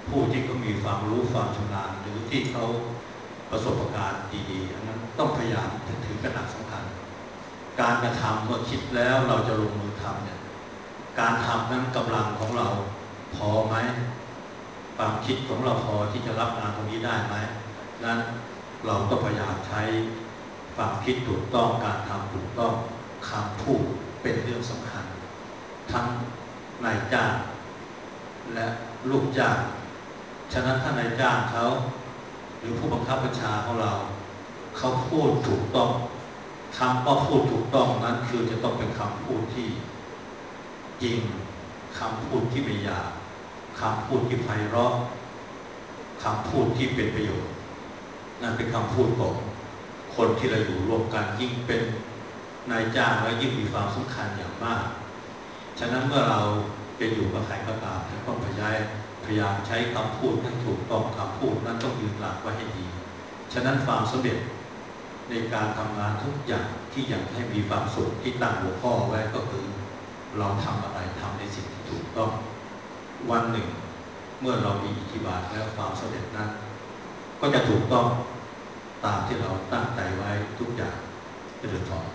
ผู้ที่เขามีความรู้ความชำนาญหรือที่เขาประสบการณ์ดีๆอันนั้นต้องพยายามถือเป็นหลักสำคัญการกระทำเมื่อคิดแล้วเราจะลงมือทำเนี่ยการทำนั้นกำลังของเราพอไหมความคิดของเราพอที่จะรับงานตรงนี้ได้ไหมนั้นเราก็พยายามใช้ความคิดถูกต้องการทำถูกต้องคำพูดเป็นเรื่องสำคัญทั้งนายจ้างและลูกจ้างฉะนั้นถ้านายจ้างเขาหรือผู้บังคับบัญชาของเราเขาพูดถูกต้องคำว่าพูดถูกต้องนั้นคือจะต้องเป็นคำพูดที่จริงคำพูดที่ไม่หยาบคำพูดที่ไพเราะคำพูดที่เป็นประโยชน์นั่นเป็นคำพูดของคนที่เราอยู่ร่วมกันยิ่งเป็นนายจ้างแล้วยิ่งมีความสำคัญอย่างมากฉะนั้นเมื่อเราจะอยู่กับใครก็ตามต้องพยายามพยายามใช้คำพูดให้ถูกต้องคำพูดนั้นต้องยืนหลักไว้ให้ดีฉะนั้นความสำเร็จในการทำงานทุกอย่างที่อยากให้มีความสุขที่ตั้งหัวข้อไว้ก็คือเราทำอะไรทำในสิ่งที่ถูกต้องวันหนึ่งเมื่อเรามีอิทธิบาทแล้วความสำเร็จนั้นก็จะถูกต้องตามที่เราตั้งใจไว้ทุกอย่างจะเดินต่อ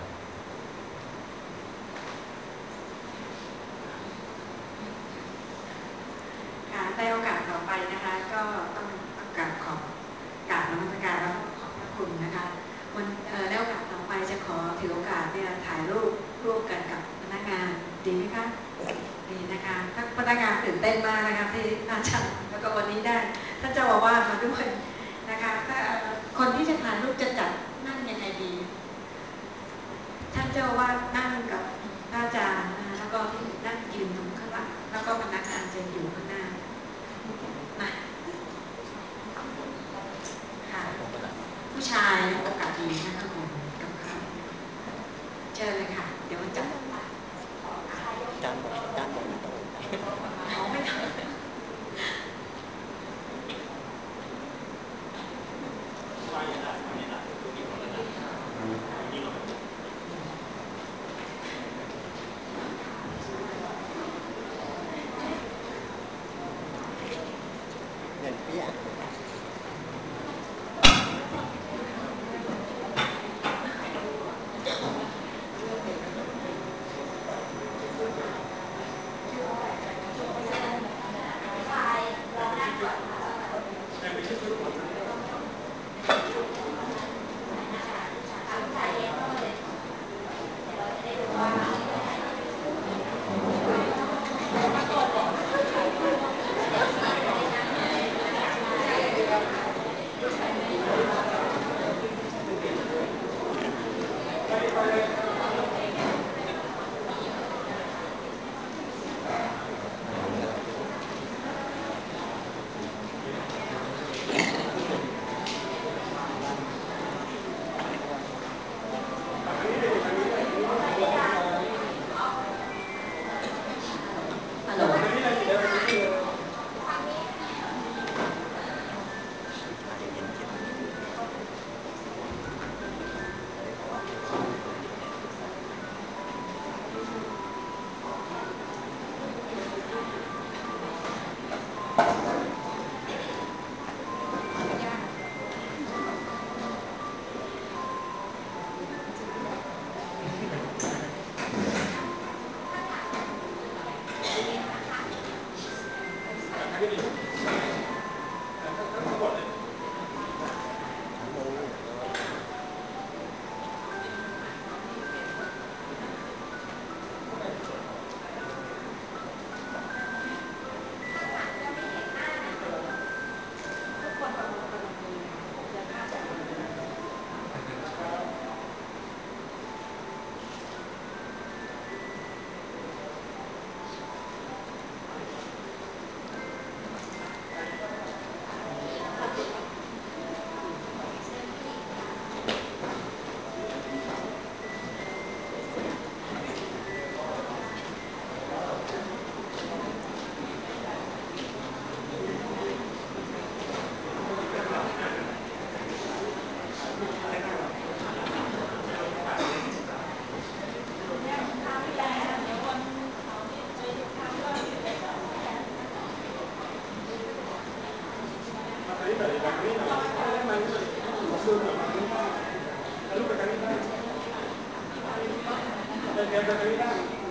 ค่ะในโอกาสต่อไปนะคะก็ต้องกราบขอบกราบนมัสการและขอบพระคุณนะคะวันในโอกาสต่อไปจะขอถือโอกาสเนี่ยถ่ายรูปร่วมกันกับพนักงานดีไหมคะดีนะคะถ้าพนักงานตื่นเต้นมากนะคะที่อาจารย์แล้วก็วันนี้ได้ท่านเจ้าอาวาสมาด้วยนะคะถ้าคนที่จะถ่ายรูปจะจัดนั่งยังไงดีท่านเจ้าอาวาสนั่งกับพระอาจารย์นะคะแล้วก็ที่นั่งยืนตรงข้างหลังแล้วก็พนักงานจะอยู่ข้างหน้านะค่ะผู้ชายโอกาสดีนะคะผมกับเขาเจอเลยค่ะเดี๋ยวจัดจานบอกจานบอกไม่ต้องเขาไม่ทำเงินเปี้ยเดี๋ยวจะไปนั่ง